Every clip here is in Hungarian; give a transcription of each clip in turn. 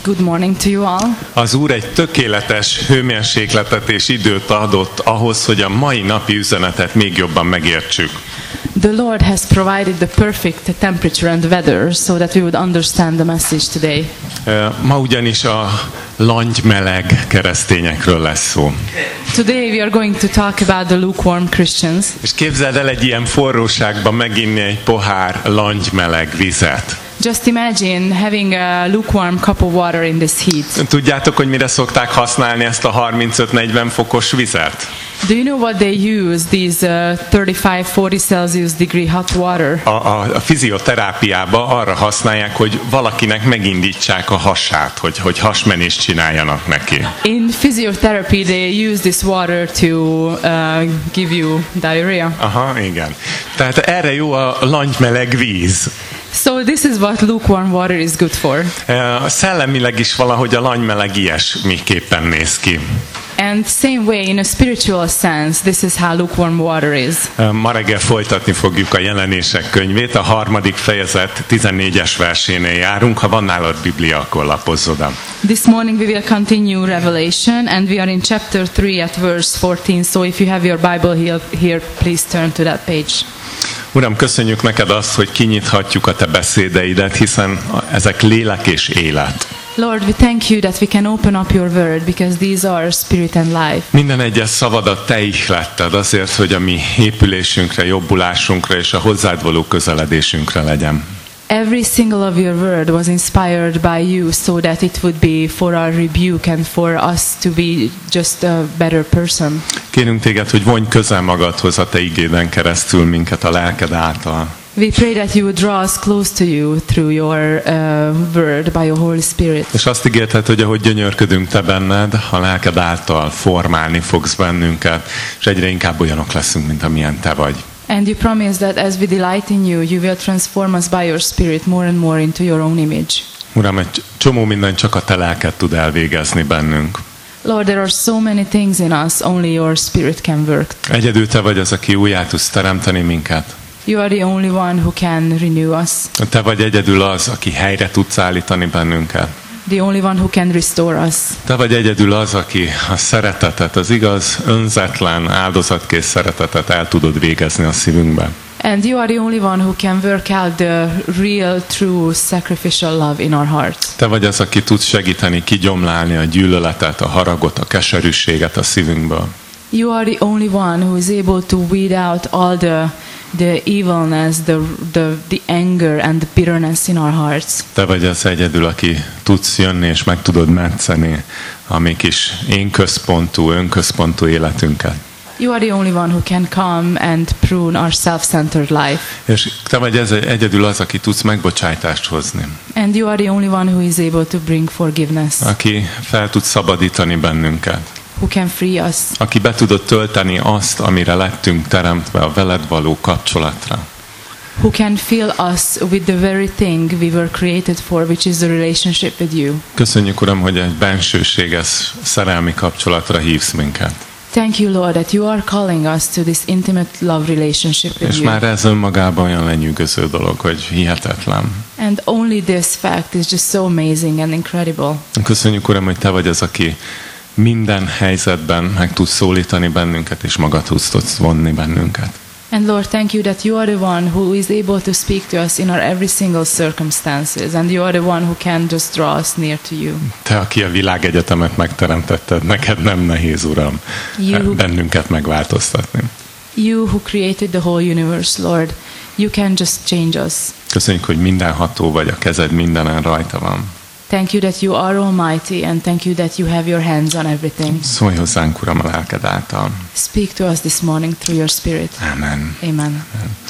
Good morning to you all. Az Úr egy tökéletes hőmérsékletet és időt adott ahhoz, hogy a mai napi üzenetet még jobban megértsük. The Lord has provided the perfect temperature and weather so that we would understand the message today. Ma ugyanis a langymeleg keresztényekről lesz szó. Today we are going to talk about the lukewarm Christians. És képzeld el egy ilyen forróságban meginni egy pohár langymeleg vizet. Just imagine having a lukewarm cup of water in this heat. Tudjátok, hogy mire szokták használni ezt a 35-40 fokos vizet? Do you know what they use these 35-40 Celsius degree hot water? A fizioterápiában arra használják, hogy valakinek megindítsák a hasát, hogy hasmenést csináljanak neki. In physiotherapy they use this water to give you diarrhea. Aha, igen. Tehát erre jó a langymeleg víz. So this is what lukewarm water is good for. Szellemileg is valahogy a langymeleg ilyesmiképpen néz ki. And same way, in a spiritual sense, this is how lukewarm water is. Ma reggel folytatni fogjuk a Jelenések könyvét, a 3. fejezet 14-es versénél járunk. Ha van nálad Biblia, akkor lapozz oda. This morning we will continue Revelation, and we are in chapter 3 at verse 14. So if you have your Bible here, please turn to that page. Uram, köszönjük neked azt, hogy kinyithatjuk a te beszédeidet, hiszen ezek lélek és élet. Lord, we thank you that we can open up your word because these are spirit and life. Minden egyes szavadat te ihletted azért, hogy a mi épülésünkre, jobbulásunkra és a hozzád való közeledésünkre legyen. Every single of your word was inspired by you so that it would be for our rebuke and for us to be just a better person. Kérünk téged, hogy vonj közel magadhoz a te igéden keresztül minket a lelked által. We pray that you would draw us close to you through your word by your Holy Spirit. És azt ígérted, hogy ahogy gyönyörködünk te benned, a lelked által formálni fogsz bennünket, és egyre inkább olyanok leszünk, mint amilyen te vagy. And you promise that as we delight in you, you will transform us by your Spirit more and more into your own image. Uram, egy csomó minden csak a te lelked tud elvégezni bennünk. Lord, there are so many things in us, only your Spirit can work. Egyedül te vagy az, aki újjá tudsz teremteni minket. You are the only one who can renew us. Te vagy egyedül az, aki helyre tudsz állítani bennünket. The only one who can restore us. Te vagy egyedül az, aki a szeretetet, az igaz, önzetlen, áldozatkész szeretetet el tudod végezni a szívünkbe. And you are the only one who can work out the real, true, sacrificial love in our hearts. Te vagy az, aki tudsz segíteni kigyomlálni a gyűlöletet, a haragot, a keserűséget a szívünkből. You are the only one who is able to weed out all the evilness, the anger and the bitterness in our hearts. Te vagy az egyedül, aki tudsz jönni és meg tudod metszeni a mi kis önközpontú életünket. You are the only one who can come and prune our self-centered life. És te vagy egyedül az, aki tudsz megbocsájtást hozni. And you are the only one who is able to bring forgiveness. Aki fel tud szabadítani bennünket. Who can free us. Aki be tudod tölteni azt, amire lettünk teremtve a veled való kapcsolatra. Who can fill us with the very thing we were created for, which is the relationship with you. Köszönjük, Uram, hogy egy bensőséges szerelmi kapcsolatra hívsz minket. Thank you, Lord, that you are calling us to this intimate love relationship with És you. már ez önmagában olyan lenyűgöző dolog, hogy hihetetlen. And only this fact is just so amazing and incredible. Köszönjük, Uram, hogy te vagy az, aki minden helyzetben meg tudsz szólítani bennünket, és magadhoz tudsz vonni bennünket. And Lord, thank you that you are the one who is able to speak to us in our every single circumstances, and you are the one who can just draw us near to you. Te, aki a világegyetemet megteremtetted, neked nem nehéz, Uram, bennünket megváltoztatni. You who created the whole universe, Lord, you can just change us. Köszönjük, hogy mindenható vagy, a kezed mindenen rajta van. Thank you that you are almighty, and thank you that you have your hands on everything. Szólj hozzánk, Uram, a lelked által. Speak to us this morning through your Spirit. Amen. Amen.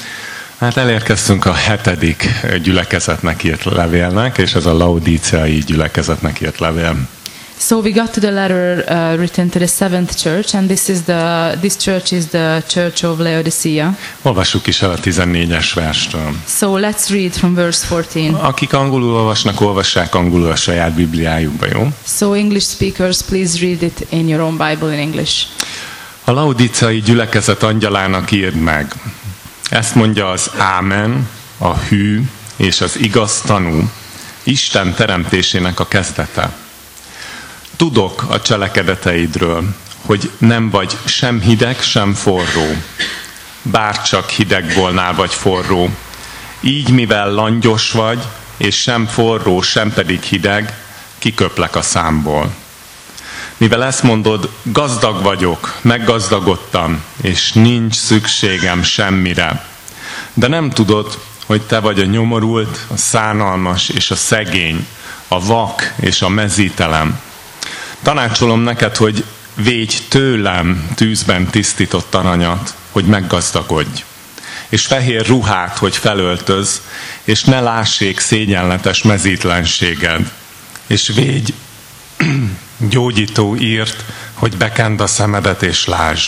Hát elérkeztünk a 7. gyülekezetnek írt levélnek, és ez a laodíceai gyülekezetnek írt levél. So we got to the letter written to the 7th church, and this church is the church of Laodicea. Olvassuk is el a 14-es verstől. So let's read from verse 14. Akik angolul olvasnak, olvassák angolul a saját Bibliájukba, jó? So English speakers, please read it in your own Bible in English. A laodiceai gyülekezet angyalának írd meg. Ezt mondja az Ámen, a hű és az igaz tanú, Isten teremtésének a kezdete. Tudok a cselekedeteidről, hogy nem vagy sem hideg, sem forró. Bárcsak hideg volnál vagy forró. Így, mivel langyos vagy, és sem forró, sem pedig hideg, kiköplek a számból. Mivel ezt mondod, gazdag vagyok, meggazdagodtam, és nincs szükségem semmire. De nem tudod, hogy te vagy a nyomorult, a szánalmas és a szegény, a vak és a mezítelem. Tanácsolom neked, hogy védj tőlem tűzben tisztított aranyat, hogy meggazdagodj, és fehér ruhát, hogy felöltöz, és ne lássék szégyenletes mezítlenséged, és védj gyógyító írt, hogy bekend a szemedet és lásd.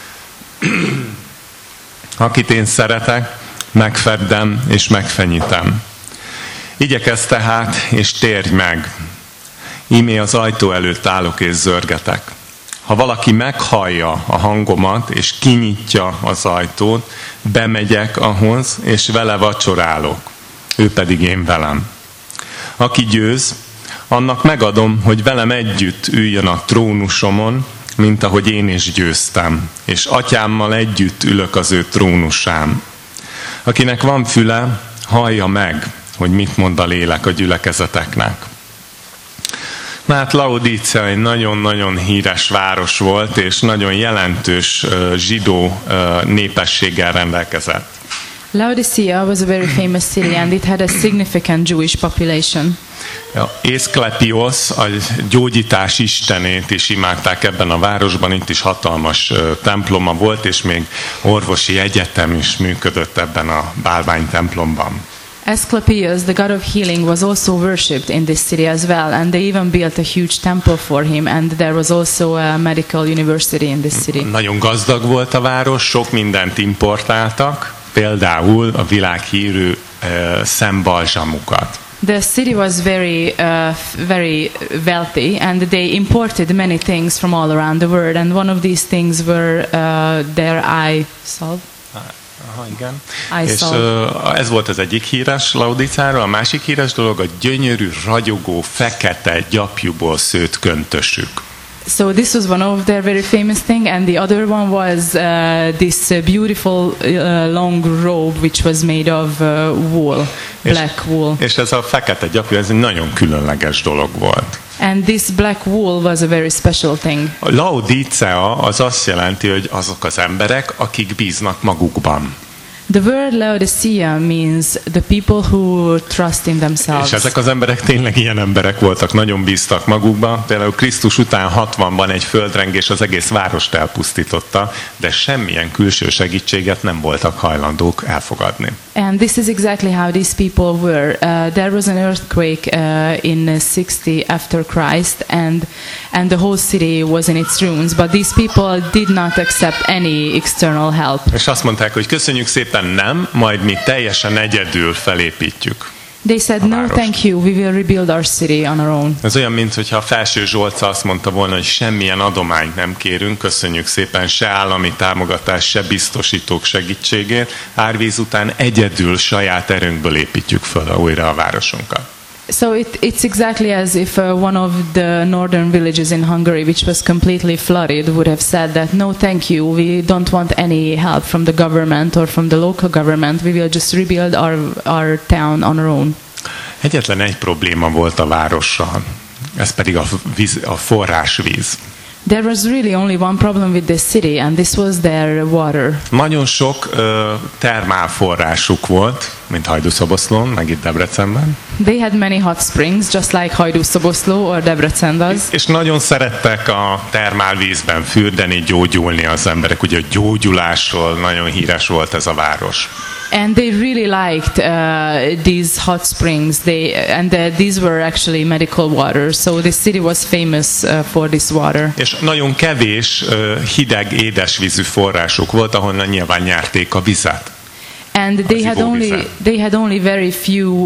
Akit én szeretek, megfeddem és megfenyítem. Igyekezz tehát, és térj meg. Ímé az ajtó előtt állok és zörgetek. Ha valaki meghallja a hangomat, és kinyitja az ajtót, bemegyek ahhoz, és vele vacsorálok. Ő pedig én velem. Aki győz, annak megadom, hogy velem együtt üljön a trónusomon, mint ahogy én is győztem, és atyámmal együtt ülök az ő trónusán. Akinek van füle, hallja meg, hogy mit mond a lélek a gyülekezeteknek. Na hát Laodícea egy nagyon-nagyon híres város volt, és nagyon jelentős zsidó népességgel rendelkezett. Laodicea was a very famous city and it had a significant Jewish population. Eszklepiosz, a gyógyítás istenét is imádták ebben a városban, itt is hatalmas temploma volt, és még orvosi egyetem is működött ebben a bálvány templomban. Asclepius, the god of healing, was also worshipped in this city as well, and they even built a huge temple for him, and there was also a medical university in this city. Nagyon gazdag volt a város, sok mindent importáltak, például a világhírű szembalzsamukat. The city was very wealthy, and they imported many things from all around the world, and one of these things were their eye salve. Aha, igen. És ez volt az egyik híres Laodicáról, a másik híres dolog a gyönyörű, ragyogó, fekete gyapjúból szőtt köntösük. So this was one of their very famous thing, and the other one was this beautiful long robe which was made of wool, black wool. És ez a fekete gyapjú, ez egy nagyon különleges dolog volt. And this black wool was a very special thing. A Laodicea az azt jelenti, hogy azok az emberek, akik bíznak magukban. The word Laodicea means the people who trust in themselves. És ezek az emberek tényleg ilyen emberek voltak, nagyon bíztak magukba. Például Krisztus után 60-ban egy földrengés az egész várost elpusztította, de semmilyen külső segítséget nem voltak hajlandók elfogadni. And this is exactly how these people were. There was an earthquake in 60 after Christ, and the whole city was in its ruins. But these people did not accept any external help. És azt mondták, hogy köszönjük szépen, nem, majd mi teljesen egyedül felépítjük. They said, no, thank you, we will rebuild our city on our own. Ez olyan, mintha a Felső Zsolca azt mondta volna, hogy semmilyen adományt nem kérünk, köszönjük szépen, se állami támogatás, se biztosítók segítségét, árvíz után egyedül saját erőnkből építjük föl újra a városunkat. So it's exactly as if one of the northern villages in Hungary, which was completely flooded, would have said that, no, thank you, we don't want any help from the government or from the local government, we will just rebuild our town on our own. Egyetlen egy probléma volt a várossal, ez pedig a forrásvíz. There was really only one problem with this city, and this was their water. Nagyon sok termálforrásuk volt, mint Hajdúszoboszlón, meg itt Debrecenben. They had many hot springs, just like Hajdúszoboszló or Debrecen does. És nagyon szerettek a termálvízben fürdeni, gyógyulni az emberek. Ugye a gyógyulásról nagyon híres volt ez a város. And they really liked these hot springs. These were actually medical water. So the city was famous for this water. És nagyon kevés hideg, édesvízű forrásuk volt, ahonnan nyilván nyerték a vizet. And they had only very few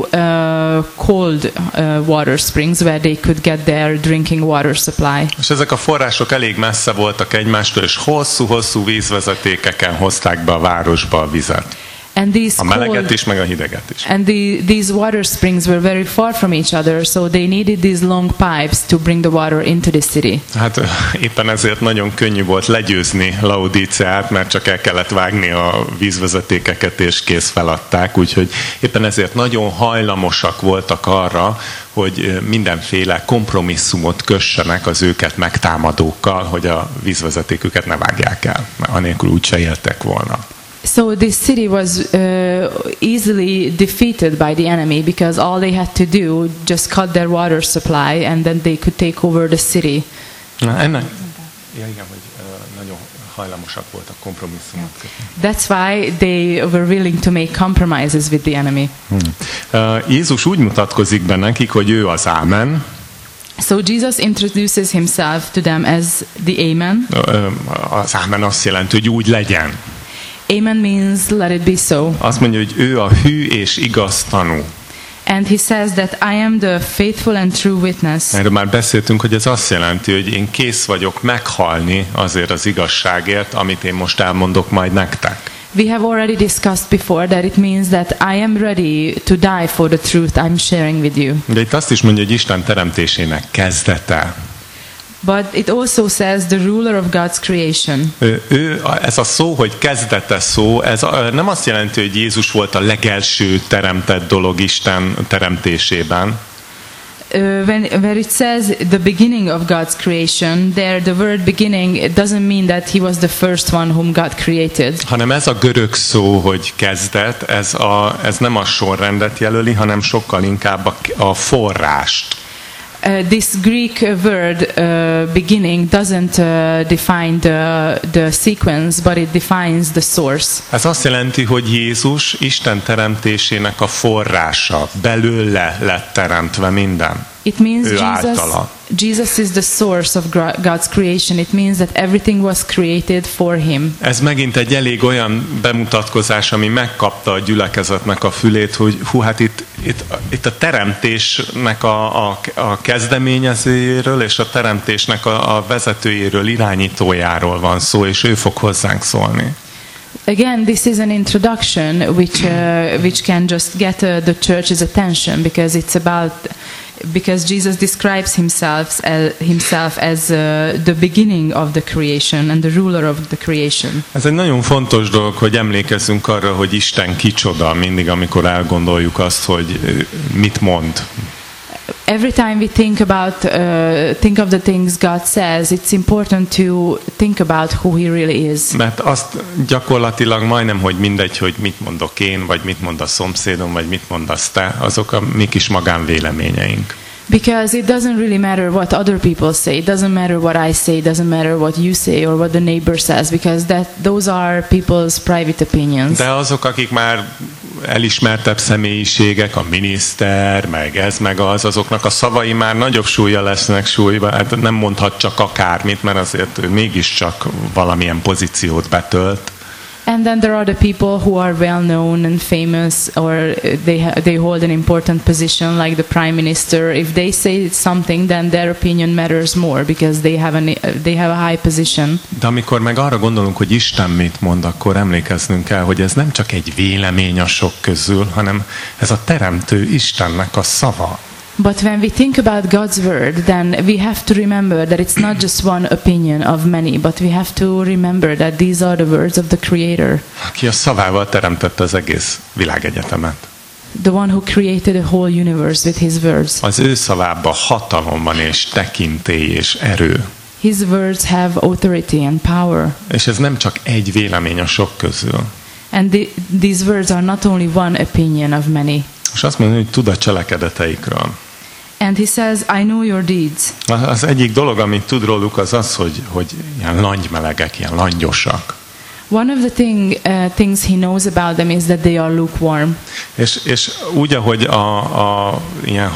cold water springs where they could get their drinking water supply. És ezek a források elég messze voltak egymástól, és hosszú-hosszú vízvezetékeken hozták be a városba a vizet. And these A meleget cold, is, meg a hideget is. and these water springs were very far from each other, so they needed these long pipes to bring the water into the city. Hát éppen ezért nagyon könnyű volt legyőzni Laodíceát, mert csak el kellett vágni a vízvezetékeket, és kész feladták. Úgyhogy éppen ezért nagyon hajlamosak voltak arra, hogy mindenféle kompromisszumot kössenek az őket megtámadókkal, hogy a vízvezetéküket ne vágják el, mert anélkül úgyse éltek volna. So this city was easily defeated by the enemy because all they had to do just cut their water supply and then they could take over the city. Na, ennek... Ja, igen, hogy nagyon hajlamosak voltak kompromisszumot kötni. That's why they were willing to make compromises with the enemy. Jézus úgy mutatkozik be nekik, hogy ő az Ámen. So Jesus introduces himself to them as the Amen. Az Ámen azt jelenti, hogy úgy legyen. Amen means let it be so. Azt mondja, hogy ő a hű és igaz tanú. And he says that I am the faithful and true witness. Erről már beszéltünk, hogy ez azt jelenti, hogy én kész vagyok meghalni azért az igazságért, amit én most elmondok majd nektek. We have already discussed before that it means that I am ready to die for the truth I'm sharing with you. De itt azt is mondja, hogy Isten teremtésének kezdete. But it also says the ruler of God's creation. Ez a szó, hogy kezdete szó, ez nem azt jelenti, hogy Jézus volt a legelső teremtett dolog Isten teremtésében. Where it says the beginning of God's creation, there the word beginning, it doesn't mean that he was the first one whom God created. Hanem ez a görög szó, hogy kezdet, ez nem a sorrendet jelöli, hanem sokkal inkább a forrást. This Greek word beginning doesn't define the sequence, but it defines the source. Ez azt jelenti, hogy Jézus Isten teremtésének a forrása, belőle lett teremtve minden. It means Ő általa. Jesus is the source of God's creation. It means that everything was created for him. Ez megint egy elég olyan bemutatkozás, ami megkapta a gyülekezetnek a fülét, hogy hát itt a teremtésnek a kezdeményezőjéről és a teremtésnek a vezetőjéről, irányítójáról van szó, és ő fog hozzánk szólni. Again, this is an introduction which can just get the church's attention because Jesus describes himself as the beginning of the creation and the ruler of the creation. Ez egy nagyon fontos dolog, hogy emlékezzünk arra, hogy Isten kicsoda mindig, amikor elgondoljuk azt, hogy mit mond. Every time we think of the things God says, it's important to think about who he really is. Mert azt gyakorlatilag majdnem, hogy mindegy, hogy mit mondok én, vagy mit mond a szomszédom, vagy mit mondasz te, azok a mi kis magánvéleményeink. Because it doesn't really matter what other people say. It doesn't matter what I say. It doesn't matter what you say or what the neighbor says, because those are people's private opinions. De azok, akik már elismertebb személyiségek, a miniszter, meg ez, meg azoknak a szavai már nagyobb súlya lesznek súlyba. Hát nem mondhat csak akármit, mert azért ő mégiscsak valamilyen pozíciót betölt. And then there are the people who are well known and famous, or they hold an important position, like the prime minister. If they say something, then their opinion matters more because they have a high position. De amikor meg arra gondolunk, hogy Isten mit mond, akkor emlékeznünk kell, hogy ez nem csak egy vélemény a sok közül, hanem ez a teremtő Istennek a szava. But when we think about God's word, then we have to remember that it's not just one opinion of many, but we have to remember that these are the words of the Creator. Aki a szavával teremtette az egész világegyetemet. The one who created the whole universe with his words. Az ő szavában hatalom van és tekintély és erő. His words have authority and power. És ez nem csak egy vélemény a sok közül. And these words are not only one opinion of many. És azt mondja, hogy tud a cselekedeteikről. And he says, I know your deeds. Az egyik dolog, amit tud róluk, az az, hogy ilyen langymelegek, ilyen langyosak. One of the things he knows about them is that they are lukewarm. És úgy, ahogy a ilyen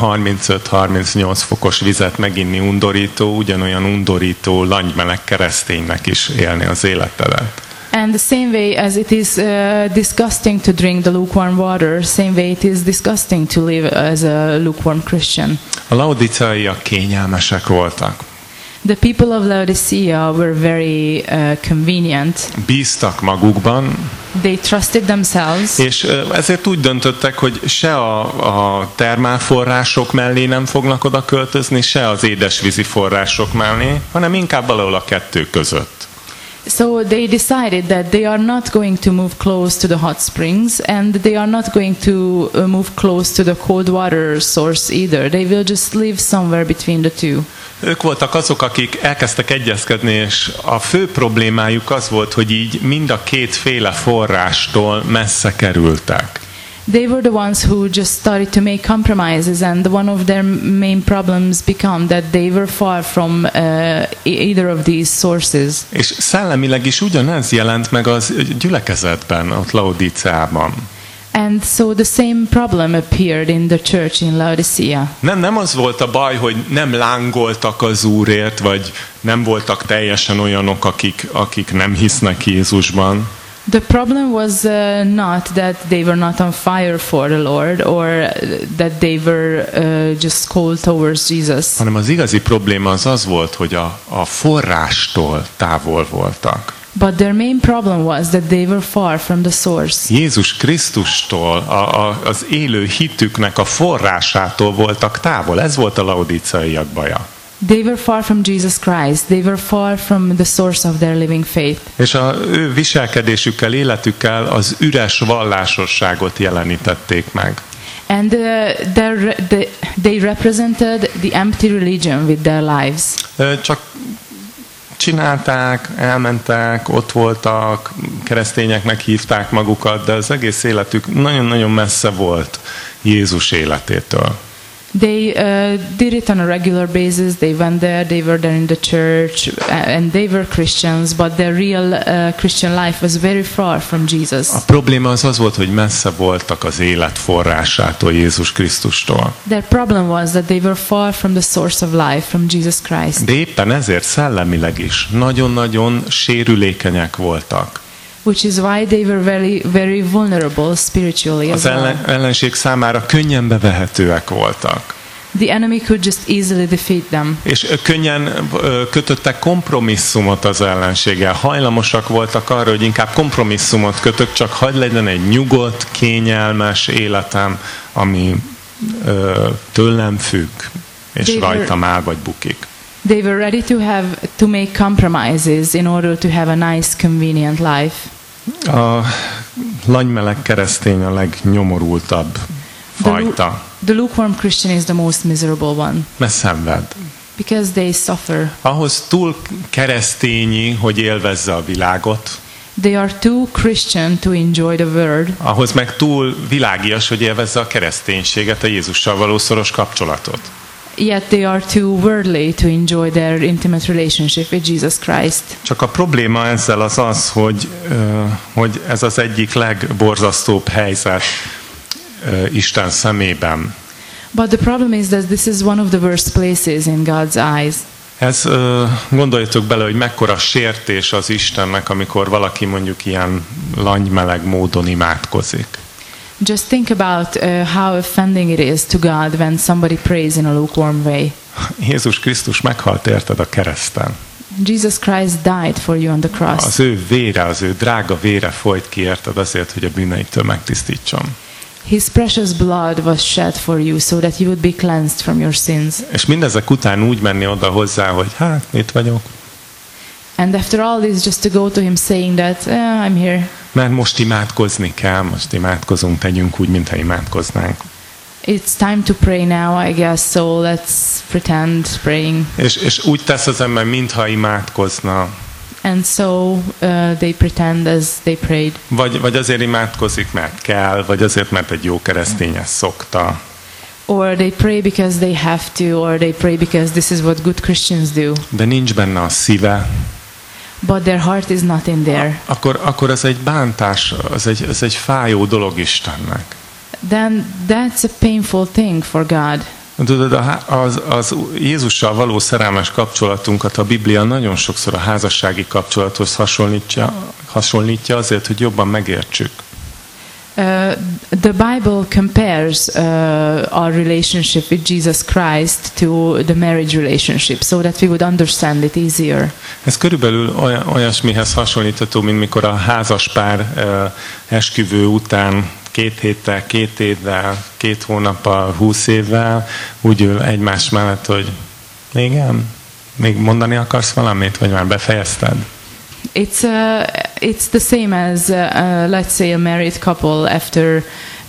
35-38 fokos vizet meginni undorító, ugyanolyan undorító, langymeleg kereszténynek is élni az életedet. And the same way as it is disgusting to drink the lukewarm water, same way it is disgusting to live as a lukewarm Christian. A laodiceiak kényelmesek voltak. The people of Laodicea were very convenient. Bíztak magukban, They trusted themselves. és ezért úgy döntöttek, hogy se a termálforrások mellé nem fognak oda költözni, se az édesvízi források mellé, hanem inkább valahol a kettő között. So they decided that they are not going to move close to the hot springs, and they are not going to move close to the cold water source either. They will just live somewhere between the two. Ők voltak azok, akik elkezdtek egyezkedni, és a fő problémájuk az volt, hogy így mind a kétféle forrástól messze kerültek. They were the ones who just started to make compromises, and one of their main problems became that they were far from either of these sources. És szellemileg is ugyanez jelent meg az gyülekezetben, ott Laodiceában. And so the same problem appeared in the church in Laodicea. Nem az volt a baj, hogy nem lángoltak az Úrért, vagy nem voltak teljesen olyanok, akik nem hisznek Jézusban. The problem was not that they were not on fire for the Lord, or that they were just cold towards Jesus. Hanem az igazi probléma az volt, hogy a forrástól távol voltak. But their main problem was that they were far from the source. Jézus Krisztustól, az élő hitüknek a forrásától voltak távol. Ez volt a laodiceiak baja. They were far from Jesus Christ. They were far from the source of their living faith. És a ő viselkedésükkel, életükkel az üres vallásosságot jelenítették meg. And they represented the empty religion with their lives. Csak csinálták, elmentek, ott voltak, keresztényeknek hívták magukat, de az egész életük nagyon-nagyon messze volt Jézus életétől. They did it on a regular basis. They went there, they were there in the church, and they were Christians, but their real Christian life was very far from Jesus. A probléma az volt, hogy messze voltak az élet forrásától, Jézus Krisztustól. Their problem was that they were far from the source of life, from Jesus Christ. De éppen ezért szellemileg is nagyon-nagyon sérülékenyek voltak. Which is why they were very, very vulnerable spiritually as Az well. ellenség számára könnyen bevehetőek voltak. The enemy could just easily defeat them. És könnyen kötöttek kompromisszumot az ellenséggel. Hajlamosak voltak arra, hogy inkább kompromisszumot kötök, csak hadd legyen egy nyugodt, kényelmes életem, ami tőlem függ, és rajtam áll vagy bukik. They were ready to make compromises in order to have a nice, convenient life. A langymeleg keresztény a legnyomorultabb fajta. The lukewarm Christian is the most miserable one. Mert szenved. Because they suffer. Ahhoz túl keresztényi, hogy élvezze a világot. They are too Christian to enjoy the world. Ahhoz meg túl világias, hogy élvezze a kereszténységet, a Jézussal való szoros kapcsolatot. Yet they are too worldly to enjoy their intimate relationship with Jesus Christ. Csak a probléma ezzel az, hogy ez az egyik legborzasztóbb helyzet Isten szemében. But the problem is that this is one of the worst places in God's eyes. Ez gondoljatok bele, hogy mekkora sértés az Istennek, amikor valaki mondjuk ilyen langymeleg módon imádkozik. Just think about how offending it is to God when somebody prays in a lukewarm way. Jézus Krisztus meghalt érted a kereszten. Jesus Christ died for you on the cross. Az ő vére, az ő drága vére folyt ki érted azért, hogy a bűneitől megtisztítson. His precious blood was shed for you so that you would be cleansed from your sins. És mindezek után úgy menni oda hozzá, hogy hát, itt vagyok. And after all this, just to go to him saying that, I'm here. Mert most imádkozni kell, most imádkozunk, tegyünk úgy, mintha imádkoznánk. It's time to pray now, I guess, so let's pretend praying. És úgy tesz az ember, mintha imádkozna. And so they pretend as they prayed. Vagy azért imádkozik, mert kell, vagy azért, mert egy jó keresztény ezt szokta. Or they pray because they have to, or they pray because this is what good Christians do. De nincs benne a szíve. But their heart is not in there. Akkor ez egy bántás, ez egy fájó dolog Istennek. Then that's a painful thing for God. Tudod, az Jézussal való szerelmes kapcsolatunkat a Biblia nagyon sokszor a házassági kapcsolathoz hasonlítja azért, hogy jobban megértsük. the Bible compares our relationship with Jesus Christ to the marriage relationship, so that we would understand it easier. Ez körülbelül olyasmihez hasonlítható, mint mikor a házaspár esküvő után 2 héttel, 2 évvel, 2 hónappal, 20 évvel úgy ül egymás mellett, hogy igen, még mondani akarsz valamit, vagy már befejezted? It's the same as let's say a married couple after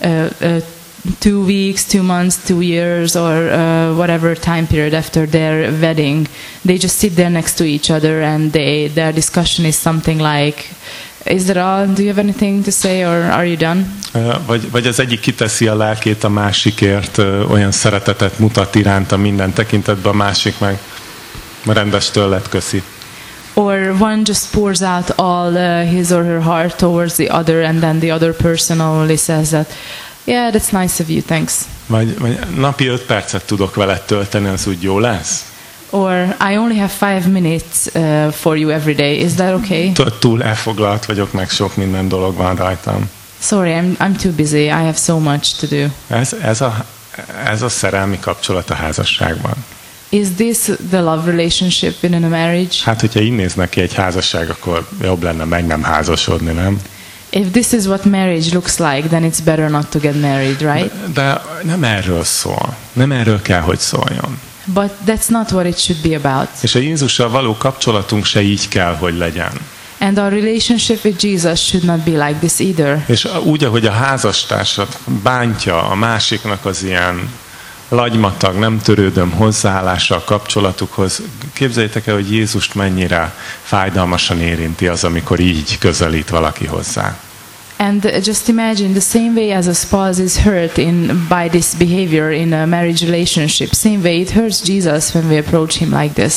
2 weeks, 2 months, 2 years, or whatever time period after their wedding. They just sit there next to each other, and their discussion is something like, "Is that all? Do you have anything to say, or are you done?" Vagy az egyik kiteszi a lelkét a másikért, olyan szeretetet mutat iránta minden tekintetben, a másik meg rendes tőled köszi. Or one just pours out all his or her heart towards the other, and then the other person only says that, "Yeah, that's nice of you, thanks." Vagy napi 5 percet tudok veled tölteni, az úgy jó lesz? Or I only have 5 minutes for you every day. Is that okay? Túl elfoglalt vagyok, meg sok minden dolog van rajtam. Sorry, I'm too busy. I have so much to do. Ez a szerelmi kapcsolat a házasságban. Is this the love relationship within a marriage? Hát, hogyha így néz neki egy házasság, akkor jobb lenne meg nem házasodni, nem? If this is what marriage looks like, then it's better not to get married, right? De nem erről szól. Nem erről kell, hogy szóljon. But that's not what it should be about. És a Jézussal való kapcsolatunk se így kell, hogy legyen. And our relationship with Jesus should not be like this either. És úgy, ahogy a házastársat bántja a másiknak az ilyen lagymatag, nem törődöm hozzáállása a kapcsolatukhoz, képzeljétek el, hogy Jézust mennyire fájdalmasan érinti az, amikor így közelít valaki hozzá. And just imagine the same way as a spouse is hurt by this behavior in a marriage relationship, same way it hurts Jesus when we approach him like this.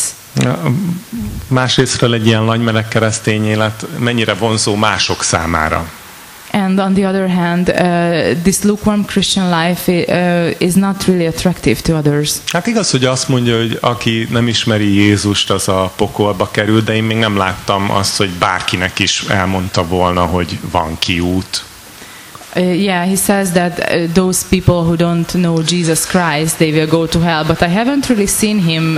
Másrésztről egy ilyen lagymeleg keresztény élet mennyire vonzó mások számára. And on the other hand, this lukewarm Christian life is not really attractive to others. Hát igaz, hogy azt mondja, hogy aki nem ismeri Jézust, az a pokolba kerül, de én még nem láttam azt, hogy bárkinek is elmondta volna, hogy van kiút. Yeah, he says that those people who don't know Jesus Christ, they will go to hell. But I haven't really seen him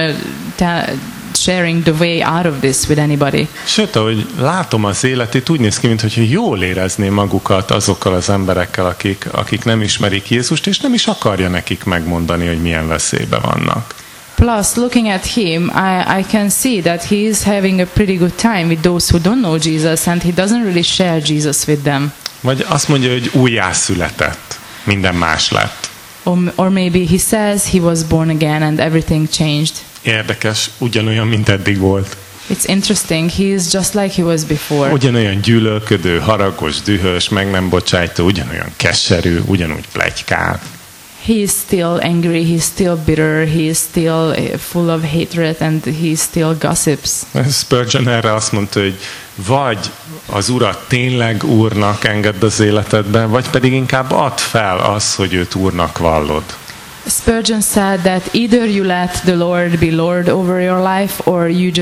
sharing the way out of this with anybody. Sőt, ahogy látom az életét, úgy néz ki, mintha jól érezné magukat azokkal az emberekkel, akik nem ismerik Jézust, és nem is akarja nekik megmondani, hogy milyen veszélybe vannak. Plus, looking at him, I can see that he is having a pretty good time with those who don't know Jesus, and he doesn't really share Jesus with them. Vagy azt mondja, hogy újjászületett, minden más lett. Or maybe he says he was born again and everything changed. Érdekes, ugyanolyan, mint eddig volt. It's interesting, he is just like he was before. Ugyanolyan gyűlölködő, haragos, dühös, meg nem bocsájtó, ugyanolyan keserű, ugyanúgy pletykál. He is still angry, he is still bitter, he is still full of hatred, and he still gossips. Spurgeon erre azt mondta, hogy vagy az Urat tényleg Úrnak engedd az életedben, vagy pedig inkább add fel azt, hogy őt Úrnak vallod. Spurgeon said that either you let the Lord be Lord over your life, or you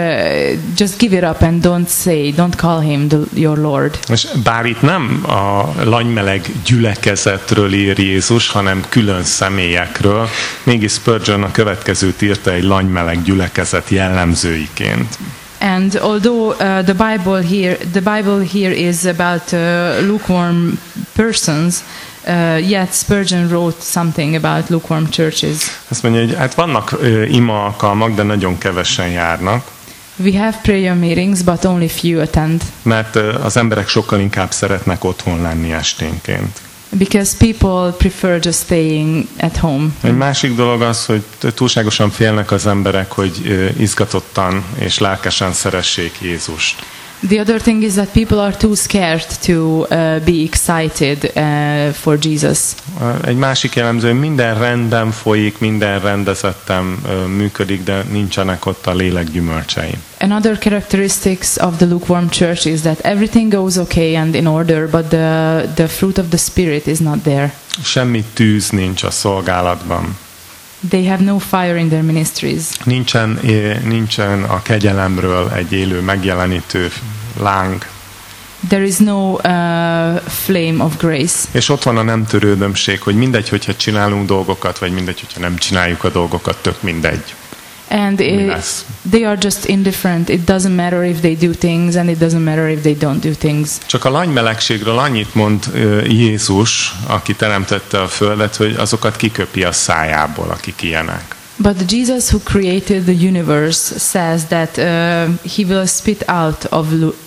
just give it up and don't call him your Lord. És bár itt nem a lanymeleg gyülekezetről ír Jézus, hanem külön személyekről, mégis Spurgeon a következőt írta egy lanymeleg gyülekezet jellemzőiként. And although the Bible here is about lukewarm persons, yet Spurgeon wrote something about lukewarm churches. Azt mondja, hogy hát vannak ima alkalmak, de nagyon kevesen járnak. We have prayer meetings, but only few attend. Mert az emberek sokkal inkább szeretnek otthon lenni esténként. Because people prefer just staying at home. Egy másik dolog az, hogy túlságosan félnek az emberek, hogy izgatottan és lelkesen szeressék Jézust. The other thing is that people are too scared to be excited for Jesus. Egy másik jellemző, hogy minden rendben folyik, minden rendezetten működik, de nincsenek ott a lélek gyümölcsei. Another characteristics of the lukewarm church is that everything goes okay and in order, but the fruit of the Spirit is not there. Semmi tűz nincs a szolgálatban. They have no fire in their ministries. Nincsen a kegyelemről egy élő megjelenítő láng. There is no flame of grace. És ott van a nem törődömség, hogy mindegy, hogyha csinálunk dolgokat, vagy mindegy, hogyha nem csináljuk a dolgokat, tök mindegy. And they are just indifferent. It doesn't matter if they do things, and it doesn't matter if they don't do things. Csak a langymelegségről annyit mond Jézus, aki teremtette a földet, hogy azokat kiköpi a szájából, akik ilyenek. But Jesus, who created the universe, says that he will spit out of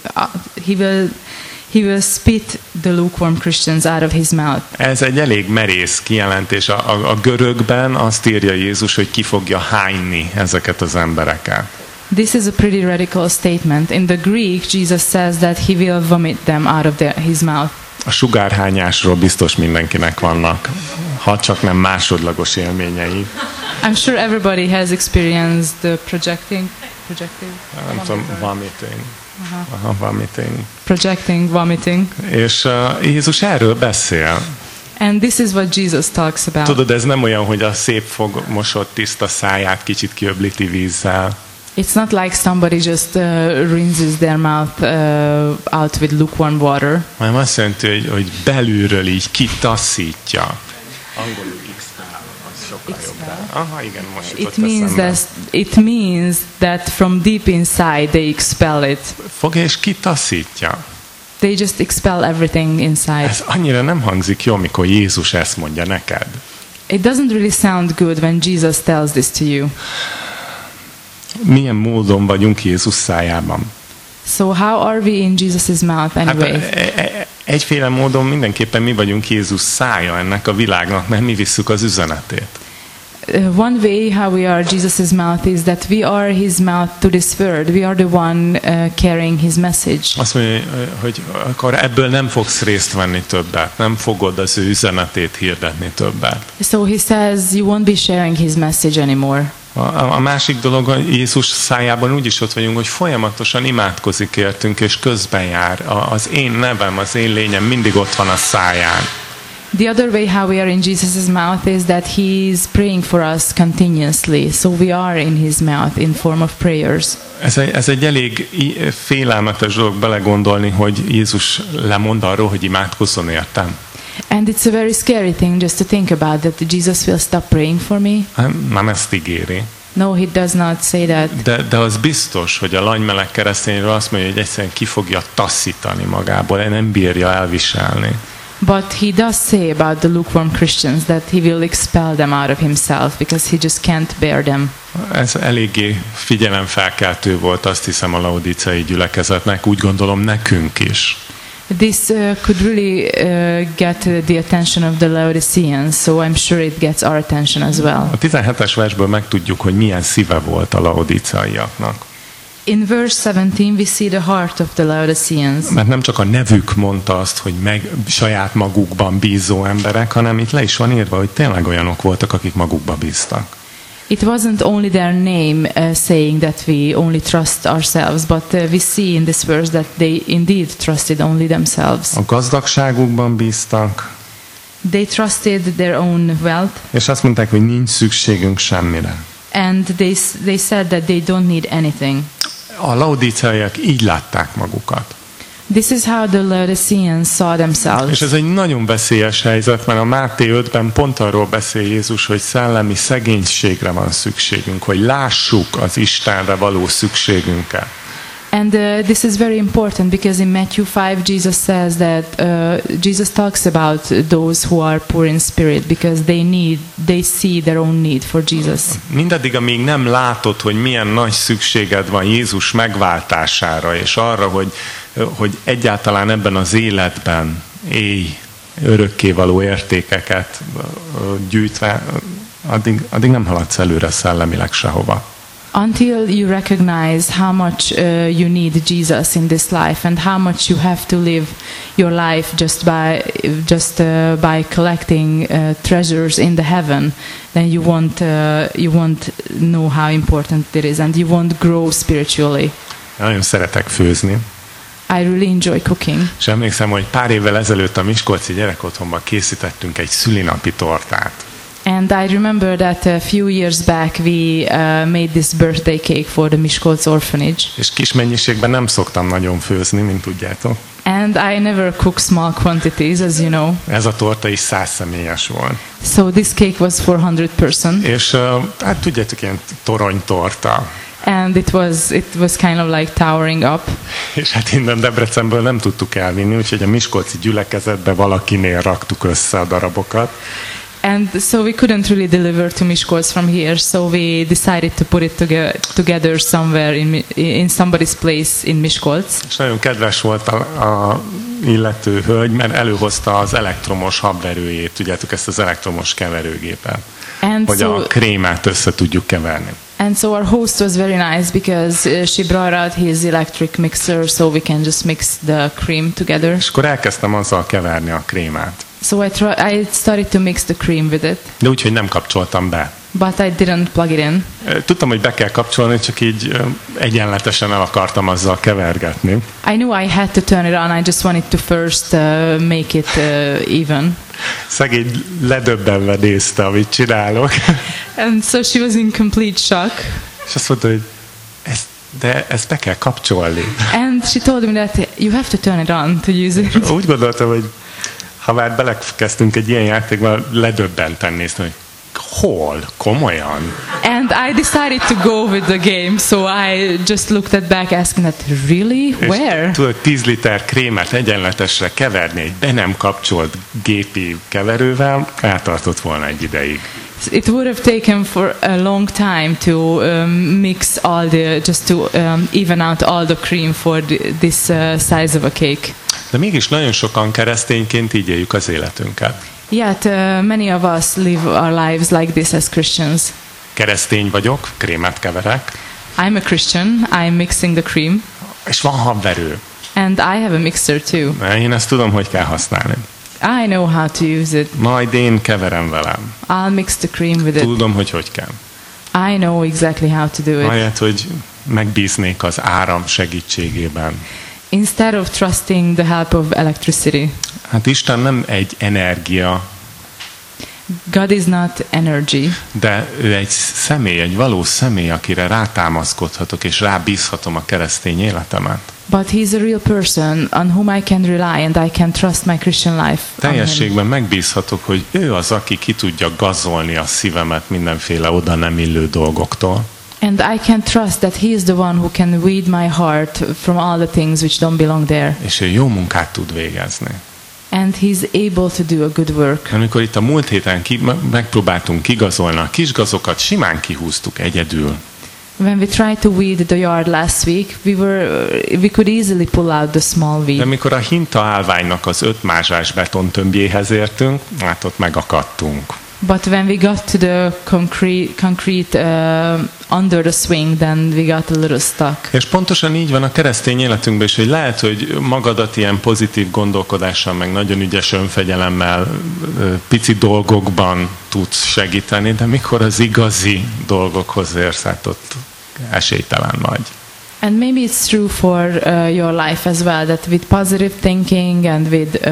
he will spit the lukewarm Christians out of his mouth. Ez egy elég merész kijelentés. A görögben azt írja Jézus, hogy ki fogja hányni ezeket az embereket. This is a pretty radical statement. In the Greek, Jesus says that he will vomit them out of his mouth. A sugárhányásról biztos mindenkinek vannak, ha csak nem másodlagos élményei. I'm sure everybody has experienced the projecting. Nem tudom, vomiting. Vomiting. És Jézus erről beszél. And this is what Jesus talks about. Tudod, ez nem olyan, hogy a szép fogmosott tiszta száját kicsit kiöblíti vízzel. It's not like somebody just rinses their mouth out with lukewarm water. Hanem azt jelenti, hogy belülről így kitaszítja. Angolul expel, az sokkal jobb. Aha, igen, most it means that from deep inside they expel it. Fogja és kitaszítja. They just expel everything inside. Ez annyira nem hangzik jó, amikor Jézus ezt mondja neked. It doesn't really sound good when Jesus tells this to you. Milyen módon vagyunk Jézus szájában? So how are we in Jesus' mouth anyway? Hát, egyféle módon mindenképpen mi vagyunk Jézus szája ennek a világnak, mert mi visszük az üzenetét. One way how we are Jesus' mouth is that we are his mouth to this world. We are the one carrying his message. Azt mondja, hogy akkor ebből nem fogsz részt venni többet, nem fogod az ő üzenetét hirdetni többet. So he says you won't be sharing his message anymore. A másik dolog, a Jézus szájában úgyis ott vagyunk, hogy folyamatosan imádkozik értünk, és közben jár. Az én nevem, az én lényem mindig ott van a száján. The other way how we are in Jesus' mouth is that he is praying for us continuously. So we are in his mouth in form of prayers. Ez egy elég félelmetes dolog belegondolni, hogy Jézus lemond arról, hogy imádkozzon értem. And it's a very scary thing just to think about that Jesus will stop praying for me. Nem ezt ígéri. No, he does not say that. De az biztos, hogy a langymeleg keresztényről azt mondja, hogy egyszerűen ki fogja taszítani magából, nem bírja elviselni. But he does say about the lukewarm Christians that he will expel them out of himself because he just can't bear them. Ez eléggé figyelemfelkeltő volt, azt hiszem, a laodicei gyülekezetnek, úgy gondolom nekünk is. This could really get the attention of the Laodiceans, so I'm sure it gets our attention as well. A 17-es versből megtudjuk, hogy milyen szíve volt a laodicaiaknak. In verse 17 we see the heart of the Laodiceans. Mert nem csak a nevük mondta azt, hogy saját magukban bízó emberek, hanem itt le is van írva, hogy tényleg olyanok voltak, akik magukba bíztak. It wasn't only their name saying that we only trust ourselves, but we see in this verse that they indeed trusted only themselves. A gazdagságukban bíztak. They trusted their own wealth. És azt mondták, hogy nincs szükségünk semmire. And they said that they don't need anything. A laodiceiak így látták magukat. This is how the Laodiceans saw themselves. És ez egy nagyon veszélyes helyzet, mert a Máté 5-ben pont arról beszél Jézus, hogy szellemi szegénységre van szükségünk, hogy lássuk az Istenre való szükségünket. And this is very important because in Matthew 5 Jesus says that Jesus talks about those who are poor in spirit because they see their own need for Jesus. Mindaddig, amíg nem látod, hogy milyen nagy szükséged van Jézus megváltására, és arra, hogy egyáltalán ebben az életben élj örökkévaló értékeket gyűjtve, addig nem haladsz előre szellemileg sehova. Until you recognize how much you need Jesus in this life and how much you have to live your life just by collecting treasures in the heaven, then you won't know how important it is and you won't grow spiritually. Nagyon szeretek főzni. I really enjoy cooking. És emlékszem, hogy pár évvel ezelőtt a miskolci gyerekotthonban készítettünk egy szülinapi tortát. And I remember that a few years back we made this birthday cake for the Miskolc orphanage. És kis mennyiségben nem szoktam nagyon főzni, mint tudjátok. And I never cook small quantities, as you know. Ez a torta is 100 személyes volt. So this cake was for 100 person. És hát tudjátok, ilyen toronytorta. And it was kind of like towering up. És hát innen Debrecenből nem tudtuk elvinni, úgyhogy a miskolci gyülekezetbe valakinél raktuk össze a darabokat. And so we couldn't really deliver to Miskolc from here, so we decided to put it together somewhere in somebody's place in Miskolc. És nagyon kedves volt a illető hölgy, mert előhozta az elektromos habverőjét, tudjátok, ezt az elektromos keverőgépet, hogy a krémát össze tudjuk keverni. And so our host was very nice because she brought out his electric mixer so we can just mix the cream together. És akkor elkezdtem azzal keverni a krémát. So I started to mix the cream with it. De úgyhogy nem kapcsoltam be. But I didn't plug it in. Tudtam, hogy be kell kapcsolni, csak így egyenletesen el akartam azzal kevergetni. I knew I had to turn it on. I just wanted to first make it even. Szegény ledöbbenve nézte, amit csinálok. And so she was in complete shock. És azt mondta, hogy ezt be kell kapcsolni. And she told me that you have to turn it on to use it. Úgy gondoltam, hogy ha már belekezdtünk egy ilyen játékban, ledöbbenten nézni, hogy hol? Komolyan? And I decided to go with the game, so I just looked at back asking that, really? Where? És tudod, 10 liter krémet egyenletesre keverni egy be nem kapcsolt gépi keverővel, eltartott volna egy ideig. It would have taken for a long time to mix all just to even out all the cream for this size of a cake. De mégis nagyon sokan keresztényként így éljük az életünket. Yet many of us live our lives like this as Christians. Keresztény vagyok, krémet keverek. I'm a Christian, I'm mixing the cream. És van habverő. And I have a mixer too. Én ezt tudom, hogy kell használni. I know how to use it. Majd én keverem velem. I'll mix the cream with it. Tudom, hogy kell. I know exactly how to do it. Ahelyett, hogy megbíznék az áram segítségében. Instead of trusting the help of electricity. Hát Isten nem egy energia. God is not energy. De ő egy személy, egy valós személy, akire rátámaszkodhatok és rábízhatom a keresztény életemet. But he's a real person on whom I can rely and I can trust my Christian life. Teljességben megbízhatok, hogy ő az, aki ki tudja gazolni a szívemet mindenféle oda nem illő dolgoktól. And I can trust that he is the one who can weed my heart from all the things which don't belong there. És ő jó munkát tud végezni. And he's able to do a good work. Amikor itt a múlt héten megpróbáltunk kigazolni a kisgazokat, simán kihúztuk egyedül. When we tried to weed the yard last week, we could easily pull out the small weed. De amikor a hinta állványnak az 5 mázsás betontömbjéhez értünk, hát ott megakadtunk. But when we got to the concrete under the swing, then we got a little stuck. És pontosan így van a keresztény életünkben is, hogy lehet, hogy magadat ilyen pozitív gondolkodással, meg nagyon ügyes önfegyelemmel pici dolgokban tudsz segíteni, de mikor az igazi dolgokhoz érsz, hát ott esélytelen vagy. And maybe it's true for your life as well, that with positive thinking and with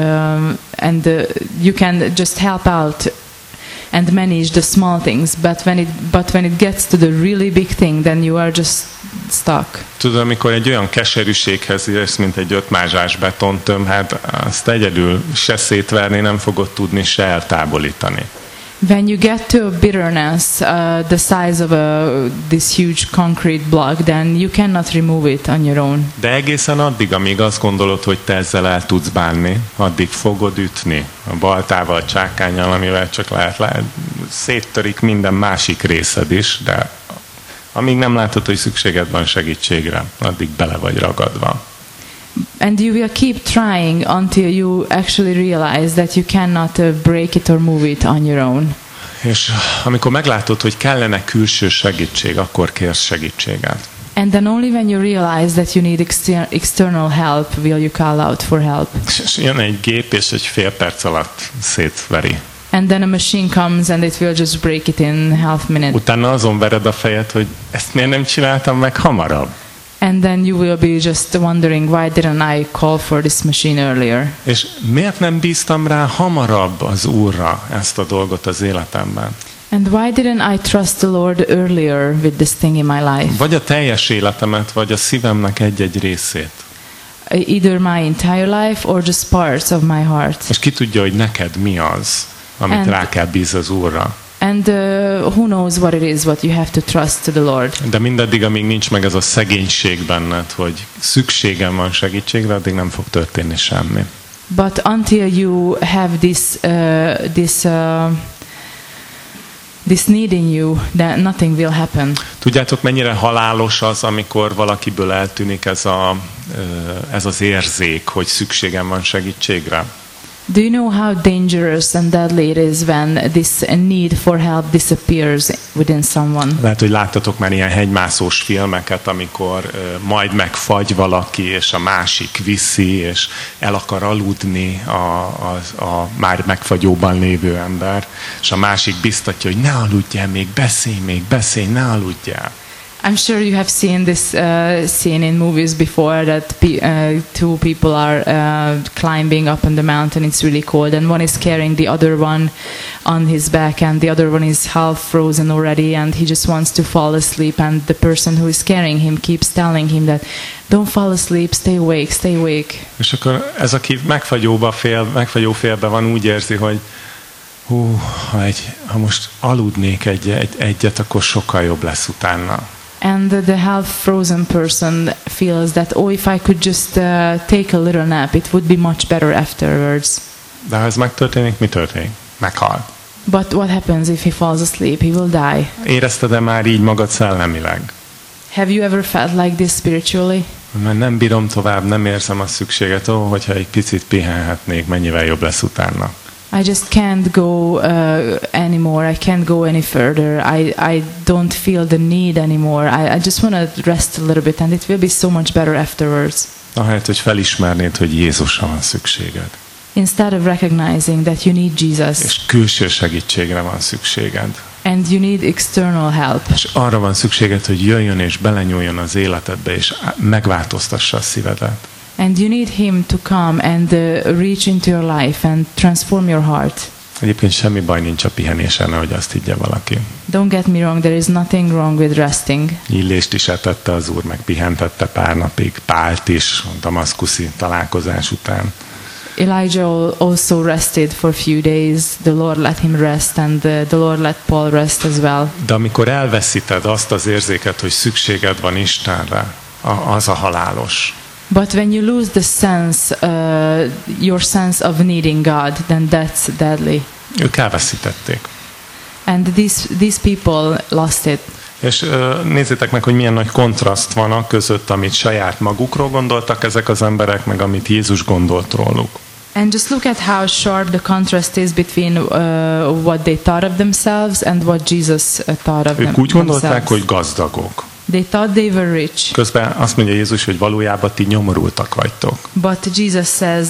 you can just help out and manage the small things, but when it gets to the really big thing, then you are just stuck. Tudod, amikor egy olyan keserűséghez érsz, mint egy 5 mázsás betontömb, hát azt egyedül se szétverni nem fogod tudni, se eltávolítani. When you get to a bitterness the size of this huge concrete block, then you cannot remove it on your own. De egészen addig, amíg azt gondolod, hogy te ezzel el tudsz bánni, addig fogod ütni a baltával, a csákánnyal, amivel csak lehet, széttörik minden másik részed is, de amíg nem látod, hogy szükséged van segítségre, addig bele vagy ragadva. And you will keep trying until you actually realize that you cannot break it or move it on your own. És amikor meglátod, hogy kellene külső segítség, akkor kérsz segítséget. And then only when you realize that you need external help will you call out for help. És jön egy gép, és egy fél perc alatt szétveri. And then a machine comes and it will just break it in half minute. Utána azon vered a fejed, hogy ezt miért nem csináltam meg hamarabb? And then you will be just wondering, why didn't I call for this machine earlier? És miért nem bíztam rá hamarabb az Úrra ezt a dolgot az életemben? And why didn't I trust the Lord earlier with this thing in my life? Vagy a teljes életemet, vagy a szívemnek egy-egy részét. either my entire life or just parts of my heart. És ki tudja, hogy neked mi az, amit rá kell bízni az Úrra. And who knows what it is what you have to trust to the Lord. De mindaddig, amíg nincs meg ez a szegénység benned, hogy szükségem van segítségre, addig nem fog történni semmi. But until you have this need in you, then nothing will happen. Tudjátok, mennyire halálos az, amikor valakiből eltűnik ez az érzék, hogy szükségem van segítségre? Do you know how dangerous and deadly it is when this need for help disappears within someone? Lehet, hogy láttatok már ilyen hegymászós filmeket, amikor majd megfagy valaki, és a másik viszi, és el akar aludni a már megfagyóban lévő ember, és a másik biztatja, hogy ne aludjál még, beszélj, ne aludjál. I'm sure you have seen this scene in movies before that two people are climbing up on the mountain. It's really cold, and one is carrying the other one on his back, and the other one is half frozen already, and he just wants to fall asleep. And the person who is carrying him keeps telling him that, "Don't fall asleep, stay awake, stay awake." És akkor ez, aki megfagyó félbe van, úgy érzi, hogy ha most aludnék egyet, akkor sokkal jobb lesz utána. And the half-frozen person feels that, if I could just take a little nap, it would be much better afterwards. De ha ez megtörténik, mi történik? Meghal. But what happens if he falls asleep? He will die. Érezted-e már így magad szellemileg? Have you ever felt like this spiritually? Mert nem bírom tovább, nem érzem a szükséget, hogyha egy picit pihenhetnék, mennyivel jobb lesz utána. I just can't go anymore. I can't go any further. I don't feel the need anymore. I just want to rest a little bit, and it will be so much better afterwards. Ahelyett, hogy felismernéd, hogy Jézusra van szükséged. Instead of recognizing that you need Jesus. És külső segítségre van szükséged. And you need external help. És arra van szükséged, hogy jöjjön és belenyúljon az életedbe, és megváltoztassa a szívedet. And you need him to come and reach into your life and transform your heart. Egyébként semmi baj nincs a pihenésen, nehogy azt higgye valaki. Don't get me wrong, there is nothing wrong with resting. Illést is etette az Úr, meg pihentette pár napig, Pált is, a damaszkuszi találkozás után. Elijah also rested for a few days. The Lord let him rest, and the Lord let Paul rest as well. De amikor elveszíted azt az érzéket, hogy szükséged van Istenre, az a halálos. But when you lose the sense, your sense of needing God, then that's deadly. Ők elveszítették. And these people lost it. És nézzétek meg, hogy milyen nagy kontraszt van a között, amit saját magukról gondoltak ezek az emberek, meg amit Jézus gondolt róluk. And just look at how sharp the contrast is between what they thought of themselves and what Jesus thought of ők úgy gondolták, hogy gazdagok. They thought they were rich. Közben azt mondja Jézus, hogy valójában ti nyomorultak vagytok. But Jesus says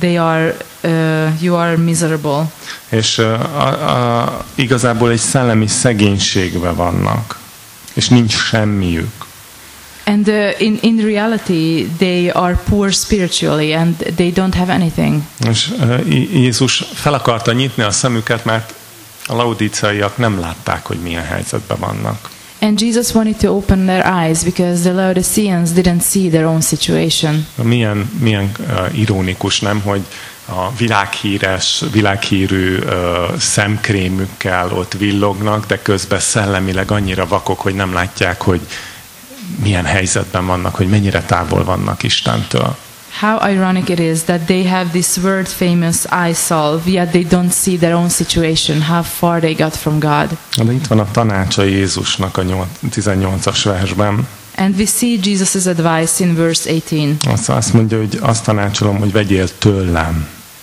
you are miserable. És igazából egy szellemi szegénységben vannak, és nincs semmiük. And in reality they are poor spiritually and they don't have anything. És Jézus fel akarta nyitni a szemüket, mert a laodíceaiak nem látták, hogy milyen helyzetben vannak. And Jesus wanted to open their eyes because the Laodiceans didn't see their own situation. Milyen ironikus, nem, hogy a világhírű szemkrémükkel ott villognak, de közben szellemileg annyira vakok, hogy nem látják, hogy milyen helyzetben vannak, hogy mennyire távol vannak Istentől. How ironic it is that they have this world famous eye salve, yet they don't see their own situation, how far they got from God. De itt van a tanácsa Jézusnak a 18-as versben. And we see Jesus' advice in verse 18. Azt mondja, hogy azt tanácsolom, hogy vegyél tőlem.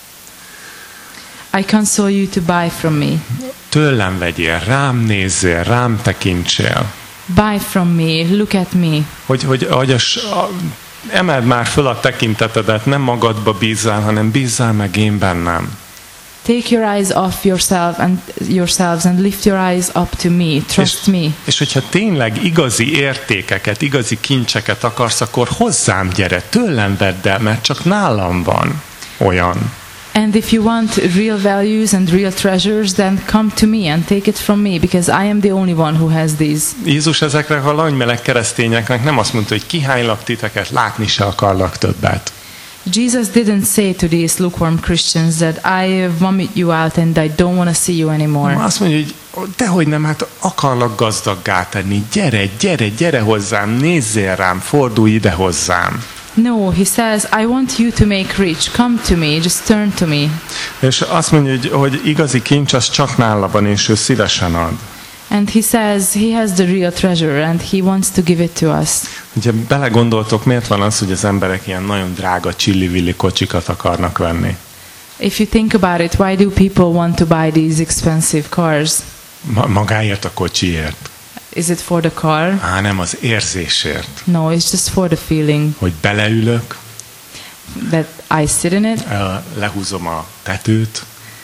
I counsel you to buy from me. Tőlem vegyél, rám nézzél, rám tekintsél. Buy from me, look at me. Hogy emeld már föl a tekintetedet, nem magadba bízzál, hanem bízzál meg én bennem. Take your eyes off yourselves and lift your eyes up to me. Trust me. És hogyha tényleg igazi értékeket, igazi kincseket akarsz, akkor hozzám gyere, tőlem vedd el, mert csak nálam van olyan. And if you want real values and real treasures, then come to me and take it from me, because I am the only one who has these. Jézus ezekre a langymeleg keresztényeknek nem azt mondta, hogy kihánylak titeket, látni se akarlak többet. Jesus didn't say to these lukewarm Christians that I vomit you out and I don't want to see you anymore. Azt mondja, hogy dehogy nem, hát akarlak gazdaggá tenni. Gyere hozzám, nézzél rám, fordulj ide hozzám. No, he says, I want you to make rich. Come to me, just turn to me. És azt mondja, hogy igazi kincs az csak nála van, és ő szívesen ad. And he says he has the real treasure and he wants to give it to us. Ugye belegondoltok, miért van az, hogy az emberek ilyen nagyon drága csillivilli kocsikat akarnak venni? If you think about it, why do people want to buy these expensive cars? Magáért a kocsiért. Is it for the car? Nem, az érzésért. No, it's just for the feeling. Hogy beleülök. That I sit in it. Lehúzom a tetőt.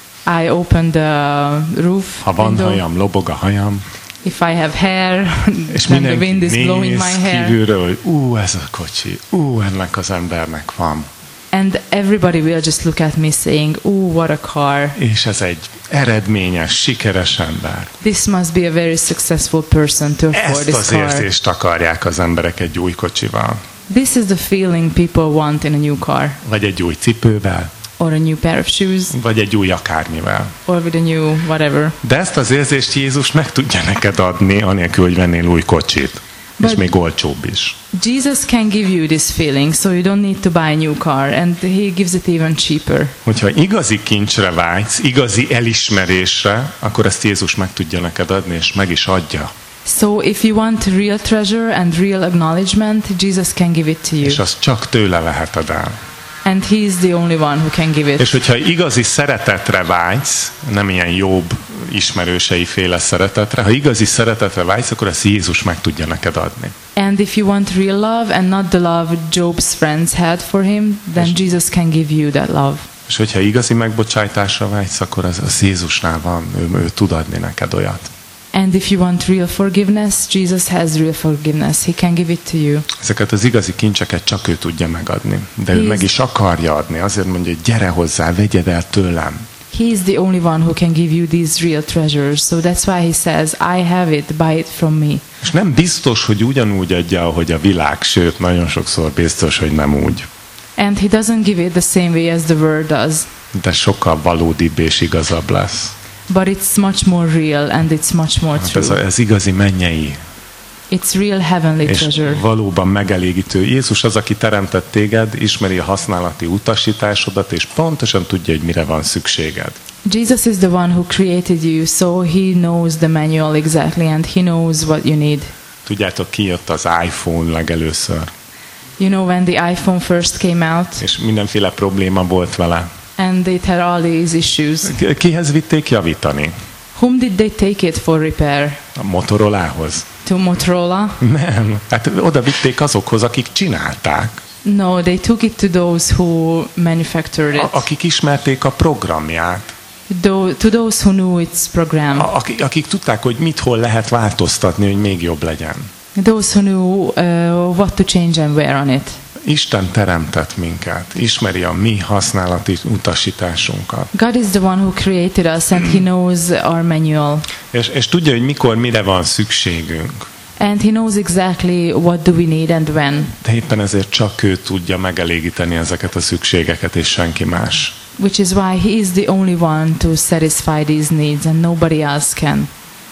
I open the roof. Ha van window. hajam, lobog a hajam. If I have hair, és then the wind is blowing my hair. Kívülről, hogy ez a kocsi, ennek az embernek van. And everybody will just look at me saying, what a car. És ez egy eredményes, sikeres ember. This must be a very successful person to afford this car. Ezt az érzést akarják az emberek egy új kocsival. This is the feeling people want in a new car. Vagy egy új cipővel. Or a new pair of shoes. Vagy egy új akármivel. Or with a new whatever. De ezt az érzést Jézus meg tudja neked adni, anélkül, hogy vennél új kocsit. És még olcsóbb is. Jesus can give you this feeling, so you don't need to buy a new car, and he gives it even cheaper. Hogyha igazi kincsre vágysz, igazi elismerésre, akkor ezt Jézus meg tudja neked adni, és meg is adja. So if you want real treasure and real acknowledgement, Jesus can give it to you. És azt csak tőle veheted el. And he is the only one who can give it. És hogyha igazi szeretetre vágysz, nem ilyen Jobb ismerősei féle szeretetre, ha igazi szeretetre vágysz, akkor ezt Jézus meg tudja neked adni. And if you want real love and not the love Job's friends had for him, then Jesus can give you that love. És hogyha igazi megbocsájtásra vágysz, akkor az Jézusnál van, ő tud adni neked olyat. And if you want real forgiveness, Jesus has real forgiveness. He can give it to you. Ezeket az igazi kincseket csak ő tudja megadni. De ő meg is akarja adni. Azért mondja, hogy gyere hozzá, vegyed el tőlem. He is the only one who can give you these real treasures. So that's why he says, I have it, buy it from me. És nem biztos, hogy ugyanúgy adja, ahogy a világ, sőt, nagyon sokszor biztos, hogy nem úgy. And he doesn't give it the same way as the world does. De sokkal valódibb és igazabb lesz. But it's much more real and it's much more true. Ez igazi mennyei. It's real heavenly treasure. És valóban megelégítő. Jézus az, aki teremtett téged, ismeri a használati utasításodat, és pontosan tudja, hogy mire van szükséged. Jesus is the one who created you, so he knows the manual exactly and he knows what you need. Tudjátok, ki jött az iPhone legelőször? You know when the iPhone first came out? És mindenféle probléma volt vele. And it had all these issues. Kihez vitték javítani? Whom did they take it for repair? A Motorolához? To Motorola? Nem. Hát oda vitték azokhoz, akik csinálták. No, they took it to those who manufactured it. Akik ismerték a programját. To those who knew its program. Akik tudták, hogy mit hol lehet változtatni, hogy még jobb legyen. Those who knew what to change and where on it. Isten teremtett minket, ismeri a mi használati utasításunkat. God is the one who created us and he knows our manual. És tudja, hogy mikor, mire van szükségünk. And he knows exactly what do we need and when. De éppen ezért csak ő tudja megelégíteni ezeket a szükségeket, és senki más. Which is why he is the only one to satisfy these needs and nobody else can.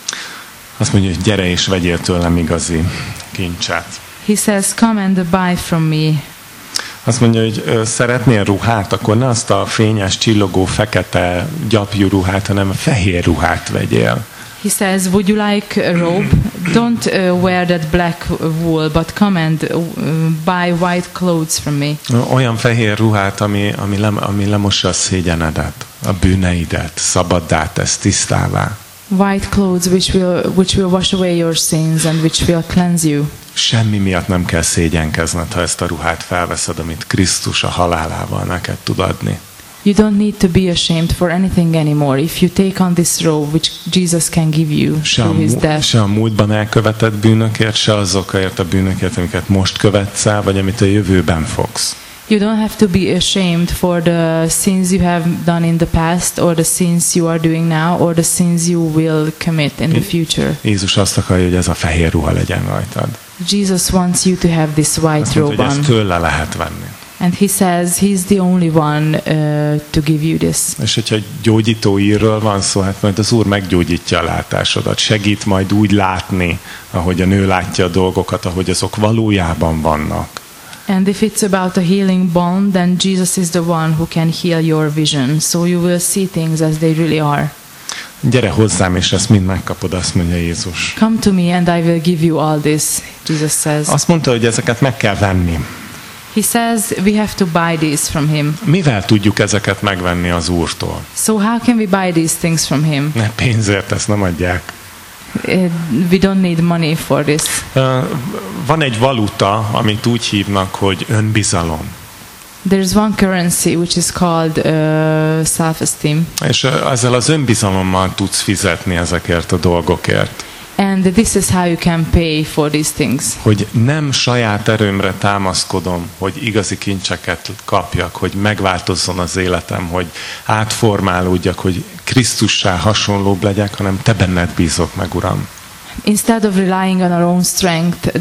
Azt mondja, hogy gyere és vegyél tőlem igazi kincset. He says, come and buy from me. Azt mondja, hogy szeretnél ruhát, akkor ne azt a fényes, csillogó, fekete, gyapjú ruhát, hanem a fehér ruhát vegyél. He says, would you like a robe? Don't wear that black wool, but come and buy white clothes from me. Olyan fehér ruhát, ami lemossa a szégyenedet, a bűneidet, szabaddá tesz, tisztává. White clothes which will wash away your sins and which will cleanse you. Semmi miatt nem kell szégyenkezned, ha ezt a ruhát felveszed, amit Krisztus a halálával neked tud adni. You don't need to be ashamed for anything anymore if you take on this robe which Jesus can give you through his death. Se a múltban elkövetett bűnökért, se azokért a bűnökért, amiket most követsz el, vagy amit a jövőben fogsz. You don't have to be ashamed for the sins you have done in the past or the sins you are doing now or the sins you will commit in the future. Jézus azt akarja, hogy ez a fehér ruha legyen rajtad. Jesus wants you to have this white robe on. Ezt tőle lehet venni. And he says he's the only one to give you this. És hogyha gyógyító írről van szó, hát majd az Úr meggyógyítja a látásodat. Segít majd úgy látni, ahogy a nő látja a dolgokat, ahogy azok valójában vannak. And if it's about a healing bond, then Jesus is the one who can heal your vision. So you will see things as they really are. Gyere hozzám, és ezt mind megkapod, azt mondja Jézus. Come to me and I will give you all this, Jesus says. Azt mondta, hogy ezeket meg kell venni. He says we have to buy these from him. Mivel tudjuk ezeket megvenni az Úrtól? So how can we buy these things from him? Ne pénzért, ezt nem adják. We don't need money for this. Van egy valuta, amit úgy hívnak, hogy önbizalom. There's one currency which is called self-esteem. És ezzel az önbizalommal tudsz fizetni ezekért a dolgokért. And this is how you can pay for these things. Hogy nem saját erőmre támaszkodom, hogy igazi kincseket kapjak, hogy megváltozzon az életem, hogy átformálódjak, hogy Krisztussá hasonlóbb legyek, hanem te benned bízok meg, Uram. Instead of relying on our own strength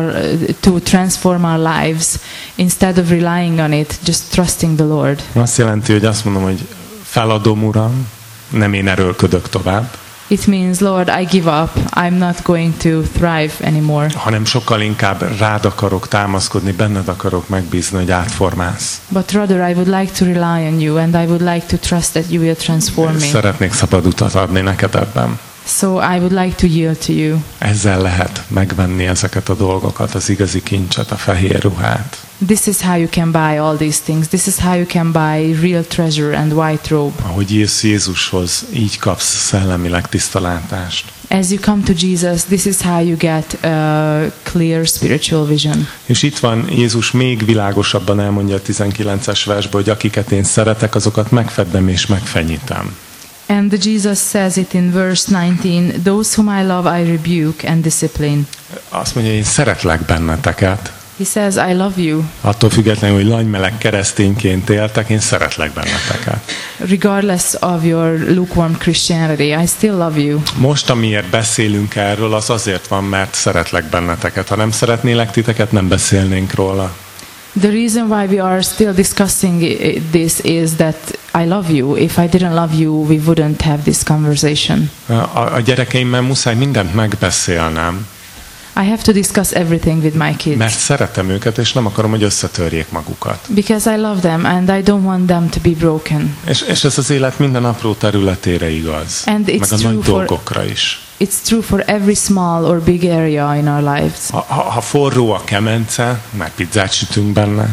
to transform our lives, instead of relying on it, just trusting the Lord. Azt jelenti, hogy azt mondom, hogy feladom, Uram, nem én erőlködök tovább. It means, Lord, I give up. I'm not going to thrive anymore. Hanem sokkal inkább rád akarok támaszkodni, benned akarok megbízni, hogy átformálsz. But rather I would like to rely on you and I would like to trust that you will transform me. Szeretnék szabad utat adni neked ebben. So I would like to yield to you. Ezzel lehet megvenni ezeket a dolgokat, az igazi kincset, a fehér ruhát. This is how you can buy all these things. This is how you can buy real treasure and white robe. Ahogy jössz Jézushoz, így kapsz szellemileg tisztalátást. As you come to Jesus, this is how you get a clear spiritual vision. És itt van Jézus még világosabban elmondja a 19-es versben, hogy akiket én szeretek, azokat megfeddem és megfenyítem. And Jesus says it in verse 19, those whom I love I rebuke and discipline. Azt mondja, én szeretlek benneteket. He says, I love you. Attól függetlenül, hogy lanymeleg keresztényként éltek, én szeretlek benneteket. Regardless of your lukewarm Christianity, I still love you. Most, amiért beszélünk erről, az azért van, mert szeretlek benneteket. Ha nem szeretnélek titeket, nem beszélnénk róla. The reason why we are still discussing this is that I love you. If I didn't love you, we wouldn't have this conversation. A gyerekeimmel muszáj mindent megbeszélnem. I have to discuss everything with my kids. Mert szeretem őket, és nem akarom, hogy összetörjék magukat. Because I love them and I don't want them to be broken. És ez az élet minden apró területére igaz. And it's meg a nagy dolgokra is. It's true for every small or big area in our lives. Ha forró a kemence, mert pizzát sütünk benne.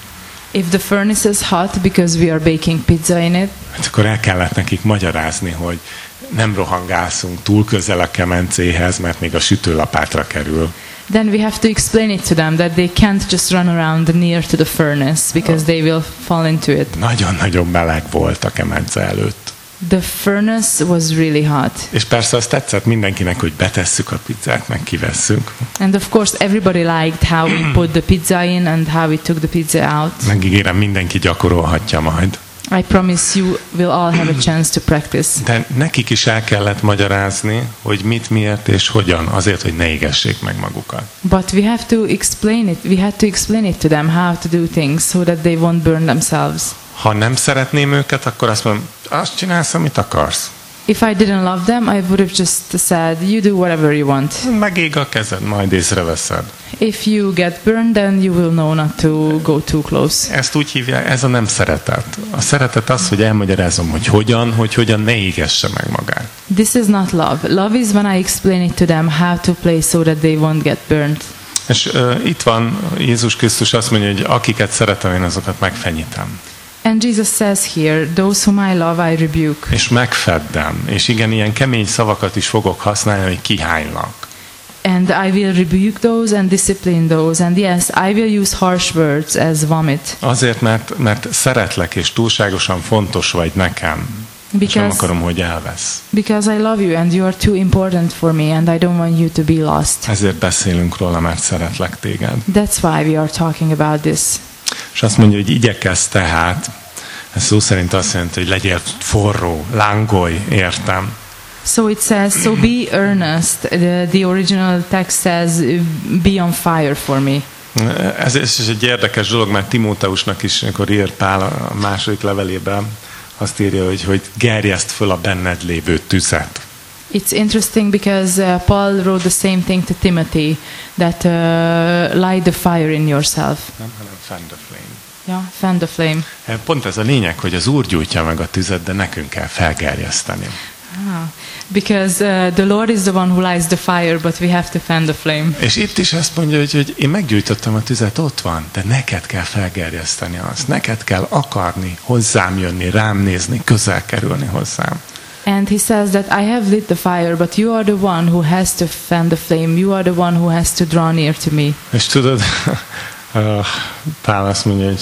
If the furnace is hot because we are baking pizza in it. Akkor el kellett nekik magyarázni, hogy nem rohangászunk túl közel a kemencéhez, mert még a sütőlapátra kerül. Then we have to explain it to them that they can't just run around near to the furnace because they will fall into it. Nagyon-nagyon meleg volt a kemence előtt. The furnace was really hot. És persze azt tetszett mindenkinek, hogy betesszük a pizzát, meg kivesszük. And of course everybody liked how we put the pizza in and how we took the pizza out. Megígérem, mindenki gyakorolhatja majd. I promise you will all have a chance to practice. De nekik is el kellett magyarázni, hogy mit, miért és hogyan, azért, hogy ne égessék meg magukat. But we have to explain it. We had to explain it to them how to do things so that they won't burn themselves. Ha nem szeretném őket, akkor azt mondom, azt csinálsz, amit akarsz. If I didn't love them, I would have just said, you do whatever you want. Megég a kezed, majd észreveszed. If you get burned, then you will know not to go too close. Ezt úgy hívják, ez a nem szeretet. A szeretet az, hogy elmagyarázom, hogy hogyan ne égesse meg magát. This is not love. Love is when I explain it to them how to play so that they won't get burned. És itt van, Jézus Krisztus azt mondja, hogy akiket szeretem, én azokat megfenyítem. And Jesus says here, those whom I love, I rebuke. És megfeddem. És igen, ilyen kemény szavakat is fogok használni, hogy kihánylak. And I will rebuke those and discipline those. And yes, I will use harsh words as vomit. Azért, mert szeretlek, és túlságosan fontos vagy nekem. És nem akarom, hogy elvesz. Because I love you and you are too important for me and I don't want you to be lost. Ezért beszélünk róla, mert szeretlek téged. That's why we are talking about this. És azt mondja, hogy igyekezz tehát, ez szó szerint azt jelenti, hogy legyél forró, lángolj, értem. So it says, so be earnest. The original text says, be on fire for me. Ez is egy érdekes dolog, mert Timóteusnak is, amikor ír Pál a második levelében, azt írja, hogy gerjeszt föl a benned lévő tüzet. It's interesting because Paul wrote the same thing to Timothy, that light the fire in yourself. Nem, hanem fan the flame. Yeah, fan the flame. Pont ez a lényeg, hogy az Úr gyújtja meg a tüzet, de nekünk kell felgerjeszteni. Because the Lord is the one who lights the fire, but we have to fan the flame. És itt is azt mondja, hogy én meggyújtottam a tüzet, ott van, de neked kell felgerjeszteni azt. Neked kell akarni, hozzám jönni, rám nézni, közel kerülni hozzám. And he says that I have lit the fire, but you are the one who has to fan the flame. You are the one who has to draw near to me. És tudod, Pál azt mondja,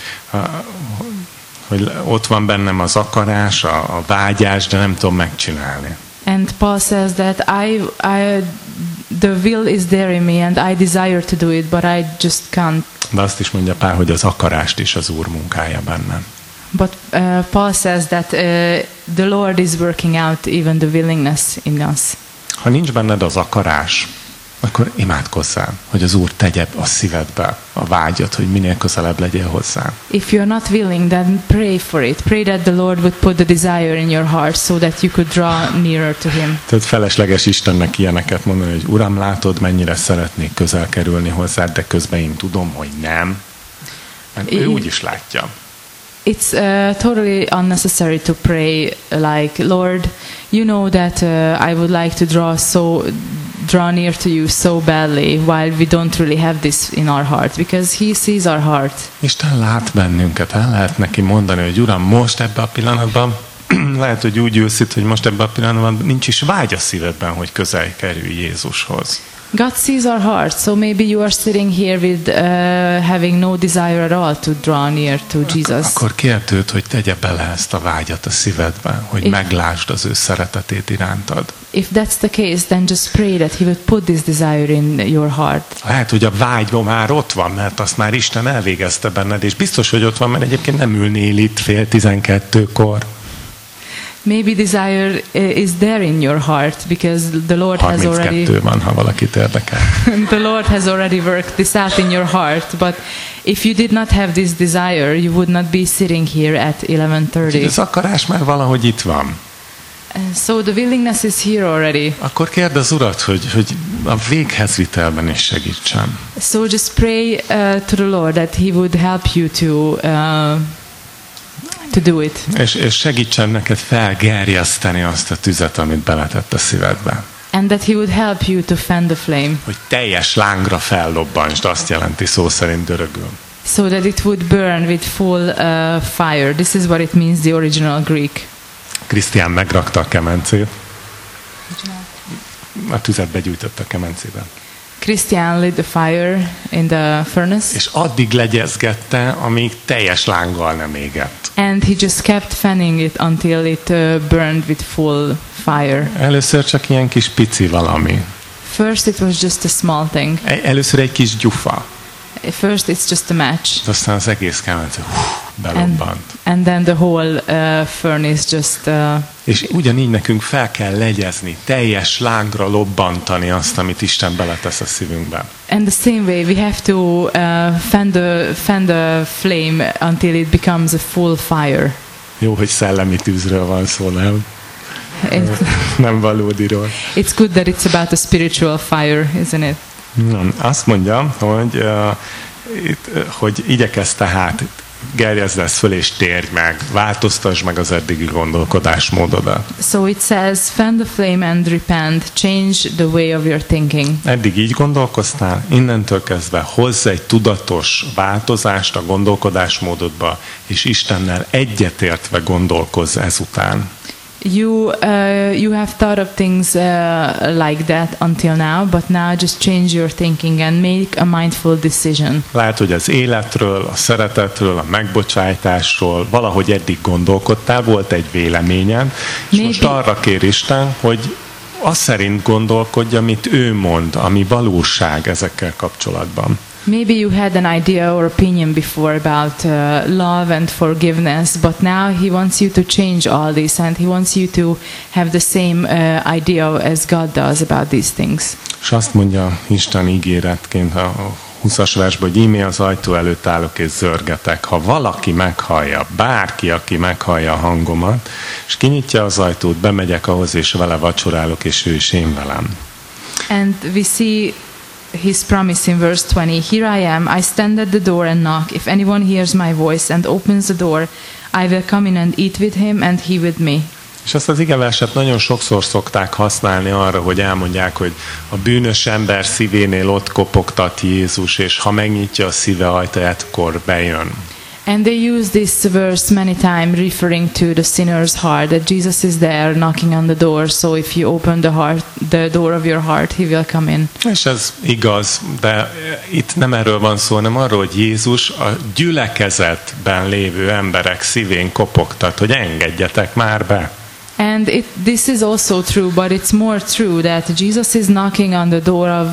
hogy ott van bennem az akarás, a vágyás, de nem tudom megcsinálni. And Paul says that the will is there in me, and I desire to do it, but I just can't. De azt is mondja Pál, hogy az akarást is az Úr munkája bennem. But Paul says that the Lord is working out even the willingness in us. Ha nincs benned az akarás, akkor imádkozzál, hogy az Úr tegye a szívedbe a vágyat, hogy minél közelebb legyél hozzá. If you're not willing, then pray for it. Pray that the Lord would put the desire in your heart so that you could draw nearer to Him. Tehát felesleges Istennek ilyeneket mondani, hogy Uram, látod, mennyire szeretnék közel kerülni hozzád, de közben én tudom, hogy nem. Mert ő úgy is látja. It's totally unnecessary to pray like, Lord, you know that I would like to draw near to you so badly, while we don't really have this in our heart, because He sees our heart. Isten lát bennünket, el lehet neki mondani, hogy Uram, most ebben a pillanatban, lehet, hogy úgy ülsz itt, hogy most ebben a pillanatban nincs is vágy a szívedben, hogy közel kerülj Jézushoz. God sees our heart, so maybe you are sitting here with having no desire at all to draw near to Jesus. Akkor kérd őt, hogy tegye bele ezt a vágyat a szívedbe, hogy meglásd az ő szeretetét irántad. If that's the case, then just pray that He would put this desire in your heart. Lehet, hogy a vágy már ott van, mert azt már Isten elvégezte benned, és biztos, hogy ott van, mert egyébként nem ülnél itt 11:30-kor. Maybe desire is there in your heart because the Lord has already. 32 van, ha valakit érdekel. The Lord has already worked this out in your heart, but if you did not have this desire, you would not be sitting here at 11:30. Az akarás már valahogy itt van. So the willingness is here already. Akkor kérd az Urat, hogy a véghezvitelben is segítsen. So just pray to the Lord that He would help you to do it. És segítsen neked felgerjeszteni azt a tüzet, amit beletett a szívedbe. And that He would help you to fan the flame. Hogy teljes lángra fellobbansd, azt jelenti szó szerint görögül. So that it would burn with full fire. This is what it means, the original Greek. Krisztián megrakta a kemencét. A tüzet begyújtott a kemencében. Christian lit the fire in the furnace. És addig legyezgette, amíg teljes lánggal nem égett. And he just kept fanning it until it burned with full fire. Először csak ilyen kis pici valami. First it was just a small thing. Először egy kis gyufa. First it's just a match. Aztán az egész kemence belobbant. And then the whole furnace just... És ugyanígy nekünk fel kell legyezni, teljes lángra lobbantani azt, amit Isten beletesz a szívünkbe. And the same way we have to fan the flame until it becomes a full fire. Jó, hogy szellemi tűzről van szó, nem? Nem valódiról. It's good that it's about a spiritual fire, isn't it? Azt mondja, hogy igyekezz tehát, gerjezd ezt föl és térj meg, változtasd meg az eddigi gondolkodásmódodat. So it says, fan the flame and repent, change the way of your thinking. Eddig így gondolkoztál, innentől kezdve hozz egy tudatos változást a gondolkodásmódodba, és Istennel egyetértve gondolkozz ezután. You have thought of things like that until now, but now just change your thinking and make a mindful decision. Lehet, hogy az életről, a szeretetről, a megbocsájtásról valahogy eddig gondolkodtál, volt egy véleményed, és most arra kér Isten, hogy az szerint gondolkodj, amit ő mond, ami valóság ezekkel kapcsolatban. Maybe you had an idea or opinion before about love and forgiveness, but now He wants you to change all this, and He wants you to have the same idea as God does about these things. És azt mondja Isten ígéretként, 20-as versben, hogy íme az ajtó előtt állok és zörgetek. Ha valaki meghallja, bárki, aki meghallja a hangomat, és kinyitja az ajtót, bemegyek ahhoz, és vele vacsorálok, és ő is én velem. And we see his promise in verse 20. Here I am, I stand at the door and knock. If anyone hears my voice and opens the door, I will come in and eat with him and he with me. És ezt az igeverset nagyon sokszor szokták használni arra, hogy elmondják, hogy a bűnös ember szívénél ott kopogtat Jézus, és ha megnyitja a szíve ajtaját, akkor bejön. And they use this verse many times referring to the sinner's heart, that Jesus is there knocking on the door, so if you open the door of your heart, he will come in. És ez igaz, de itt nem erről van szó, hanem arról, hogy Jézus a gyülekezetben lévő emberek szívén kopogtat, hogy engedjetek már be. And this is also true, but it's more true that Jesus is knocking on the door of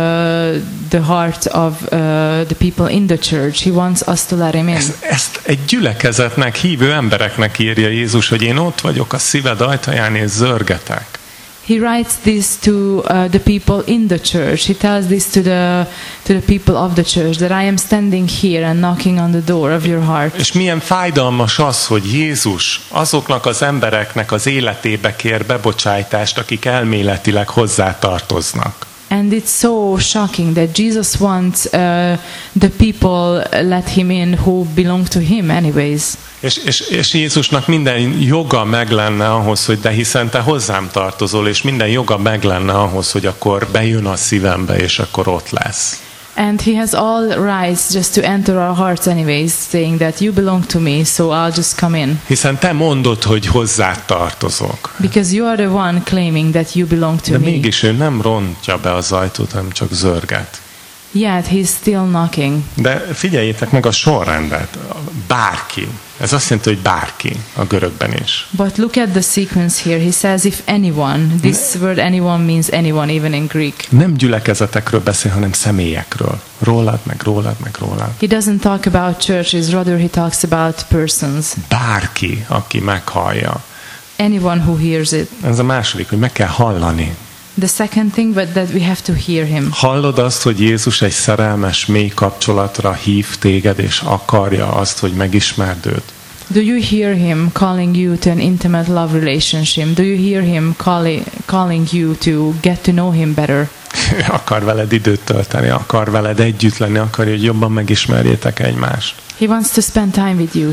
the heart of the people in the church. He wants us to let him in. Ezt egy gyülekezetnek, hívő embereknek írja Jézus, hogy én ott vagyok a szíved ajtaján, és zörgetek. He writes this to the people in the church. He tells this to the people of the church, that I am standing here and knocking on the door of your heart. És milyen fájdalmas az, hogy Jézus azoknak az embereknek az életébe kér bebocsájtást, akik elméletileg hozzátartoznak. And it's so shocking that Jesus wants the people let him in who belong to him anyways. És Jézusnak minden joga meg lenne ahhoz, hogy de hiszen te hozzám tartozol, és minden joga meg lenne ahhoz, hogy akkor bejön a szívembe, és akkor ott lesz. And he has all rights just to enter our hearts anyways, saying that you belong to me, so I'll just come in. Hiszen te mondod, hogy hozzád tartozok. Because you are the one claiming that you belong to de me. De mégis ő nem rontja be az ajtót, hanem csak zörget. Yet he's still knocking. De figyeljétek meg a sorrendet. Bárki. Ez azt jelenti, hogy bárki a görögben is. But look at the sequence here. He says if anyone. This word anyone means anyone, even in Greek. Nem gyülekezetekről beszél, hanem személyekről. Rólad, meg rólad, meg rólad. He doesn't talk about churches, rather he talks about persons. Bárki, aki meghallja. Anyone who hears it. Ez a második, hogy meg kell hallani. The second thing, but that we have to hear him. Hallod azt, hogy Jézus egy szerelmes, mély kapcsolatra hív téged, és akarja azt, hogy megismerd őt? Do you hear him calling you to an intimate love relationship? Do you hear him calling you to get to know him better? Akar veled időt tölteni, akar veled együtt lenni, akarja, hogy jobban megismerjétek egymást. He wants to spend time with you.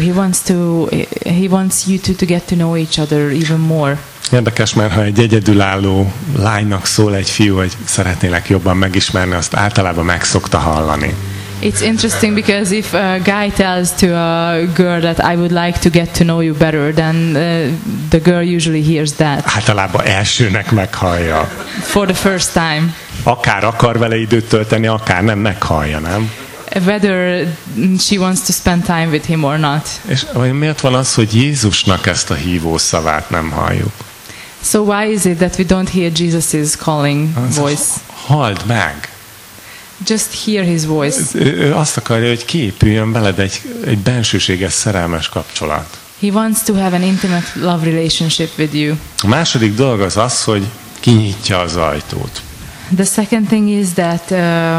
He wants you to get to know each other even more. Érdekes, mert ha egy egyedülálló lánynak szól egy fiú, hogy szeretnélek jobban megismerni, azt általában meg szokta hallani. It's interesting because if a guy tells to a girl that I would like to get to know you better, then the girl usually hears that. Általában elsőnek meghallja. For the first time. Akár akar vele időt tölteni, akár nem, meghallja, nem? Whether she wants to spend time with him or not. És miért van az, hogy Jézusnak ezt a hívó szavát nem halljuk? So why is it that we don't hear Jesus's calling voice? Halld meg! Just hear his voice. Ő azt akarja, hogy kiépüljön veled egy bensőséges, szerelmes kapcsolat. He wants to have an intimate love relationship with you. A második dolog az, hogy kinyitja az ajtót. The second thing is that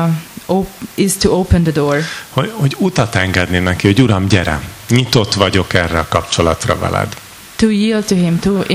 is to open the door. Hogy utat engedni neki, hogy Uram, gyere, nyitott vagyok erre a kapcsolatra veled. To yield to him, to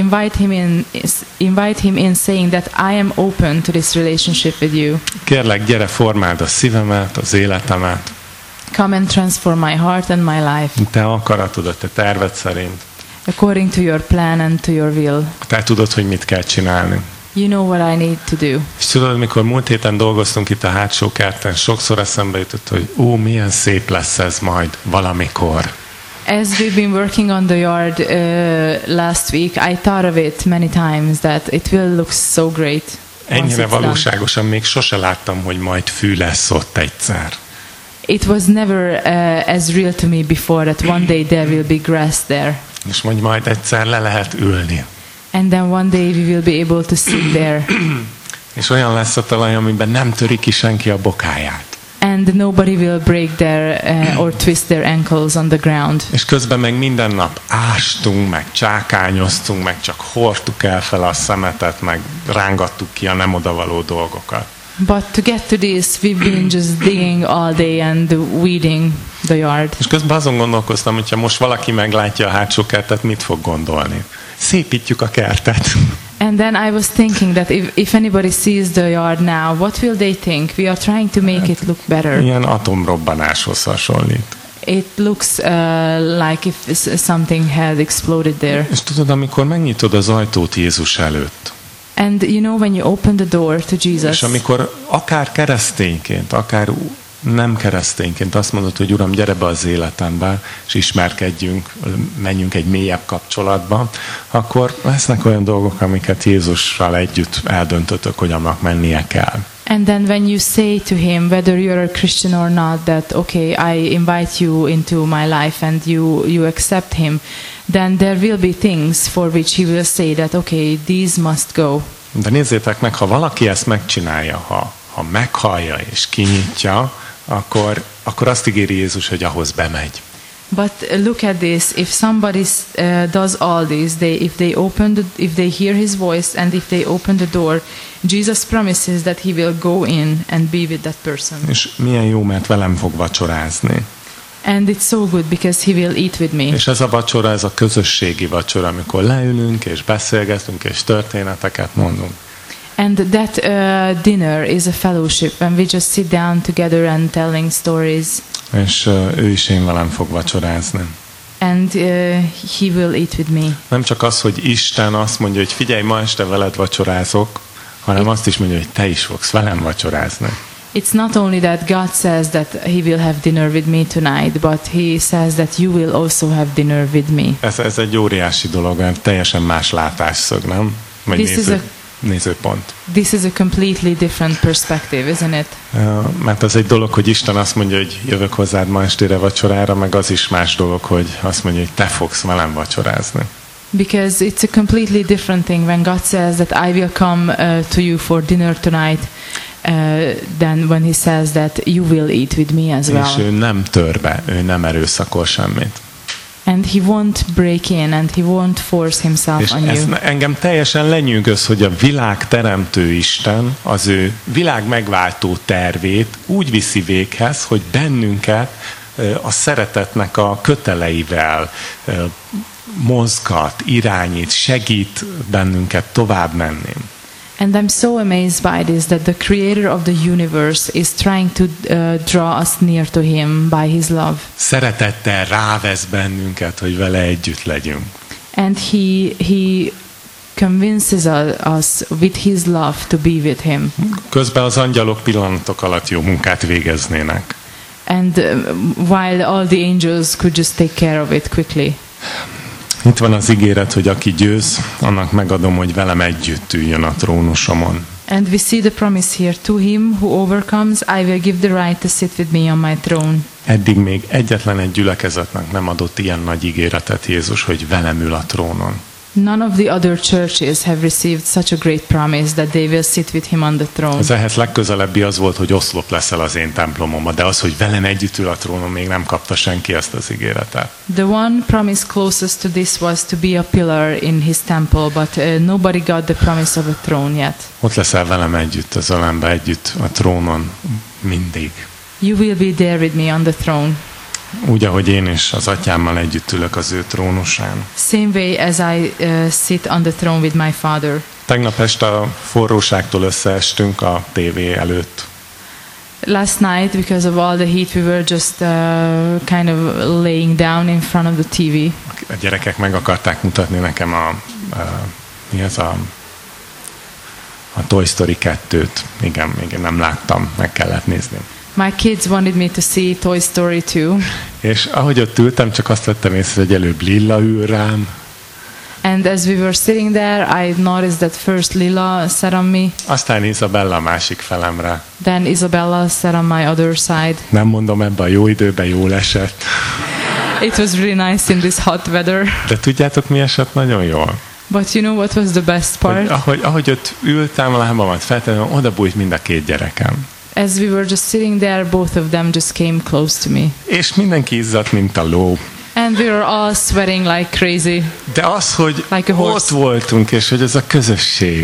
invite him in, saying that I am open to this relationship with you. Kérlek, gyere, formáld a szívemet, az életemet. Come and transform my heart and my life. Te akaratod, a te terved szerint. According to your plan and to your will. Te tudod, hogy mit kell csinálni. You know what I need to do. És tudod, mikor múlt héten dolgoztunk itt a hátsó kerten, sokszor eszembe jutott, hogy milyen szép lesz ez majd valamikor. As we've been working on the yard last week, I thought of it many times that it will look so great. Ennyire valóságosan még sose láttam, hogy majd fű lesz ott egyszer. It was never as real to me before that one day there will be grass there. És majd egyszer le lehet ülni. And then one day we will be able to sit there. És olyan lesz a talaj, amiben nem töri ki senki a bokáját. And nobody will break their or twist their ankles on the ground. És közben meg minden nap ástunk, meg csákányoztunk, meg csak hordtuk el fel a szemetet, meg rángattuk ki a nem odavaló dolgokat. But to get to this, we've been just digging all day and weeding the yard. És közben azon gondolkoztam, hogyha most valaki meglátja a hátsó kertet, mit fog gondolni? Szépítjük a kertet. And then I was thinking that if anybody sees the yard now, what will they think? We are trying to make it look better. Ilyen atomrobbanáshoz hasonlít. It looks like if something had exploded there. És tudod, amikor megnyitod az ajtót Jézus előtt, And you know, when you open the door to és Jesus, amikor akár keresztényként, akár nem keresztényként azt mondod, hogy Uram, gyere be az életembe, és ismerkedjünk, menjünk egy mélyebb kapcsolatba, akkor lesznek olyan dolgok, amiket Jézussal együtt eldöntötök, hogy annak mennie kell. and then when you say to him, whether you're a Christian or not, that okay, I invite you into my life and you accept him, then there will be things for which he will say that okay, these must go. De nézzétek meg, ha valaki ezt megcsinálja, ha meghallja és kinyitja, akkor azt ígéri Jézus, hogy ahhoz bemegy. But look at this: if somebody does all this, if they hear his voice and if they open the door, Jesus promises that he will go in and be with that person. És milyen jó, mert velem fog vacsorázni. And it's so good because he will eat with me. És ez a vacsora, ez a közösségi vacsora, amikor leülünk és beszélgetünk és történeteket mondunk. And that dinner is a fellowship when we just sit down together and telling stories. És ő is én velem fog vacsorázni. And he will eat with me. Nem csak az, hogy Isten azt mondja, hogy figyelj, ma este veled vacsorázok, hanem azt is mondja, hogy te is fogsz velem vacsorázni. It's not only that God says that he will have dinner with me tonight, but he says that you will also have dinner with me. Ez egy óriási dolog, teljesen más látásszög, nem? Vagy nézőpont. This is a completely different perspective, isn't it? Mert az egy dolog, hogy Isten azt mondja, hogy jövök hozzád ma estére vacsorára, meg az is más dolog, hogy azt mondja, hogy te fogsz velem vacsorázni. Because it's a completely different thing when God says that I will come to you for dinner tonight, than when he says that you will eat with me as well. És ő nem tör be, ő nem erőszakol semmit. And he won't break in and he won't force himself és on ez you. engem teljesen lenyűgöz, hogy a világ teremtő Isten az ő világ megváltó tervét úgy viszi véghez, hogy bennünket a szeretetnek a köteleivel mozgat, irányít, segít bennünket tovább menni. And I'm so amazed by this, that the creator of the universe is trying to draw us near to him by his love. Szeretettel rávesz bennünket, hogy vele együtt legyünk. And he convinces us with his love to be with him. Közben az angyalok pillanatok alatt jó munkát végeznének. And while all the angels could just take care of it quickly. Itt van az ígéret, hogy aki győz, annak megadom, hogy velem együtt üljön a trónusomon. And we see the promise here: to him who overcomes, I will give the right to sit with me on my throne. Eddig még egyetlen egy gyülekezetnek nem adott ilyen nagy ígéretet Jézus, hogy velem ül a trónon. None of the other churches have received such a great promise that they will sit with him on the throne. Az ehhez legközelebbi az volt, hogy oszlop leszel az én templomomban, de az, hogy velem együtt ül a trónon, még nem kapta senki ezt az ígéretet. The one promise closest to this was to be a pillar in his temple, but nobody got the promise of a throne yet. Ott leszel velem együtt, az ölembe együtt a trónon mindig. You will be there with me on the throne. Úgy, ahogy én is az atyámmal együtt ülök az ő trónusán. Same way as I sit on the throne with my Father. Tegnap este a forróságtól összeestünk a tévé előtt. Last night, because of all the heat, we were just kind of laying down in front of the TV. A gyerekek meg akarták mutatni nekem mi ez a Toy Story 2-t. Igen, még nem láttam, meg kellett nézni. My kids wanted me to see Toy Story 2. És ahogy ott ültem, csak azt vettem észre, hogy előbb Lilla ül rám. And as we were sitting there, I noticed that first Lila sat on me. Aztán Isabella a másik felemre. Then Isabella sat on my other side. Nem mondom, ebben a jó időben jól esett. It was really nice in this hot weather. De tudjátok, mi esett nagyon jól? But you know what was the best part? Ahogy ott ültem, a lábamat feltettem, oda bújt mind a két gyerekem. As we were just sitting there, both of them just came close to me. És mindenki izzadt, mint a ló. And we were all sweating like crazy. De az, hogy like ott voltunk, és hogy ez a közösség.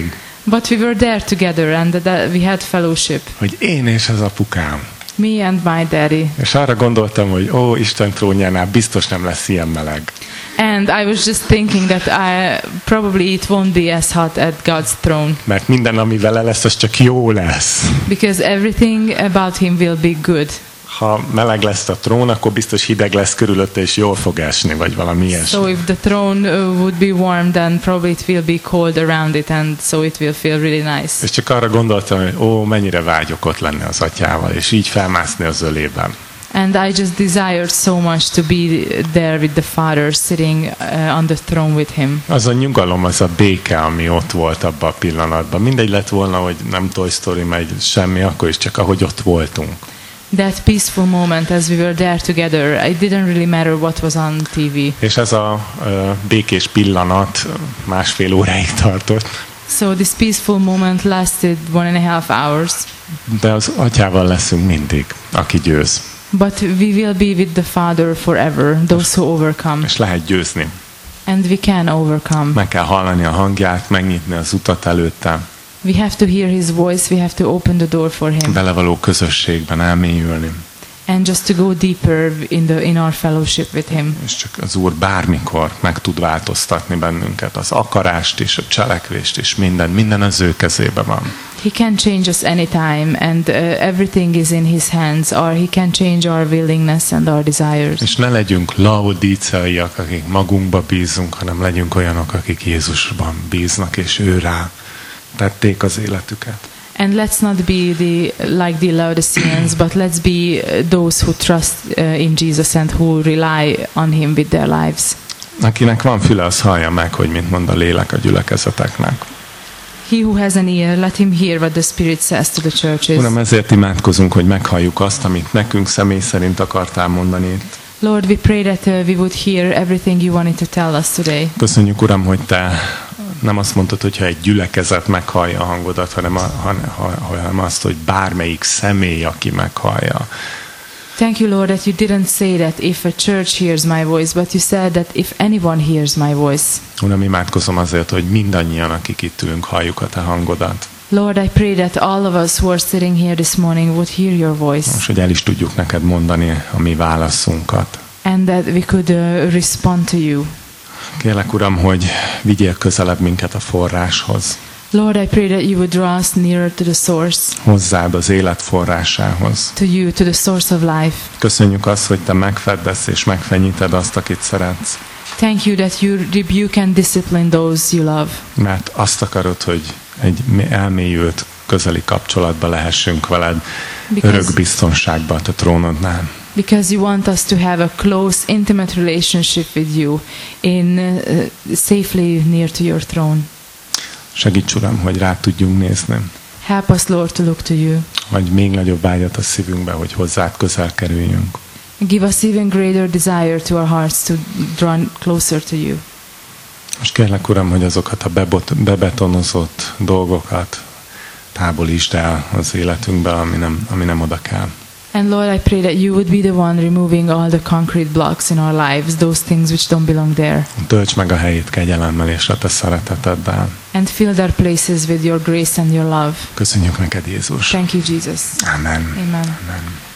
But we were there together and we had fellowship. Hogy én és az apukám. Me and my daddy. És arra gondoltam, hogy Isten trónjánál biztos nem lesz ilyen meleg. And I was just thinking that probably it won't be as hot at God's throne. Mert minden, ami vele lesz, az csak jó lesz. Because everything about him will be good. Ha meleg lesz a trón, akkor biztos hideg lesz körülötte, és jól fog esni, vagy valami ilyesmi. So if the throne would be warm, then probably it will be cold around it, and so it will feel really nice. És csak arra gondoltam, hogy mennyire vágyok ott lenni az atyával, és így felmászni az ölében. And I just desired so much to be there with the Father, sitting on the throne with him. Az a nyugalom, az a béke, ami ott volt abban a pillanatban. Mindegy lett volna, hogy nem Toy Story megy semmi, akkor is csak ahogy ott voltunk. That peaceful moment as we were there together, it didn't really matter what was on TV. És ez a békés pillanat 1,5 óráig tartott. So this peaceful moment lasted 1.5 hours. De az atyával leszünk mindig, aki győz. But we will be with the Father forever, those who overcome. És lehet győzni. And we can overcome. Meg kell hallani a hangját, megnyitni az utat előtte. We have to hear his voice, we have to open the door for him. Vele való közösségben elmélyülni. And just to go deeper in our fellowship with him. És csak az Úr bármikor meg tud változtatni bennünket, az akarást is, a cselekvést is, minden az ő kezében van. He can change us anytime, and everything is in his hands, or he can change our willingness and our desires. És ne legyünk laodíceaiak, akik magunkba bízunk, hanem legyünk olyanok, akik Jézusban bíznak, és ő rá tették az életüket. And let's not be like the Laodiceans, but let's be those who trust in Jesus and who rely on him with their lives. Akinek van füle, az hallja meg, hogy mit mond a lélek a gyülekezeteknek. He who has an ear, let him hear what the Spirit says to the churches. Uram, ezért imádkozunk, hogy meghalljuk azt, amit nekünk személy szerint akartál mondani itt. Lord, we pray that we would hear everything you wanted to tell us today. Köszönjük, Uram, hogy te nem azt mondtad, hogyha egy gyülekezet meghallja a hangodat, hanem azt, hogy bármelyik személy, aki meghallja. Thank you, Lord, that you didn't say that if a church hears my voice, but you said that if anyone hears my voice. Uram, imádkozom azért, hogy mindannyian, akik itt ülünk, halljuk a te hangodat. Lord, I pray that all of us who are sitting here this morning would hear your voice. Most, hogy el is tudjuk neked mondani a mi válaszunkat. And that we could respond to you. Kérlek, Uram, hogy vigyél közelebb minket a forráshoz. Lord, I pray that you would draw us nearer to the source. Hozzád az élet forrásához. To you, to the source of life. Köszönjük azt, hogy te megfeddesz és megfenyíted azt, akit szeretsz. Thank you that you rebuke and discipline those you love. Mert azt akarod, hogy egy elmélyült, közeli kapcsolatba lehessünk veled, örök biztonságban a trónodnál. Because you want us to have a close, intimate relationship with you, safely near to your throne. Segíts, Uram, hogy rá tudjunk nézni. Help us, Lord, to look to you. Vagy még nagyobb vágyat a szívünkbe, hogy hozzád közel kerüljünk. Give us even greater desire to our hearts to draw closer to you. Most kérlek, Uram, hogy azokat a bebetonozott dolgokat távolítsd el az életünkbe, ami nem oda kell. And Lord, I pray that you would be the one removing all the concrete blocks in our lives, those things which don't belong there. Tölts meg a helyét kegyelemmel és a te szereteteddel. And fill their places with your grace and your love. Köszönjük neked, Jézus. Thank you, Jesus. Amen. Amen. Amen.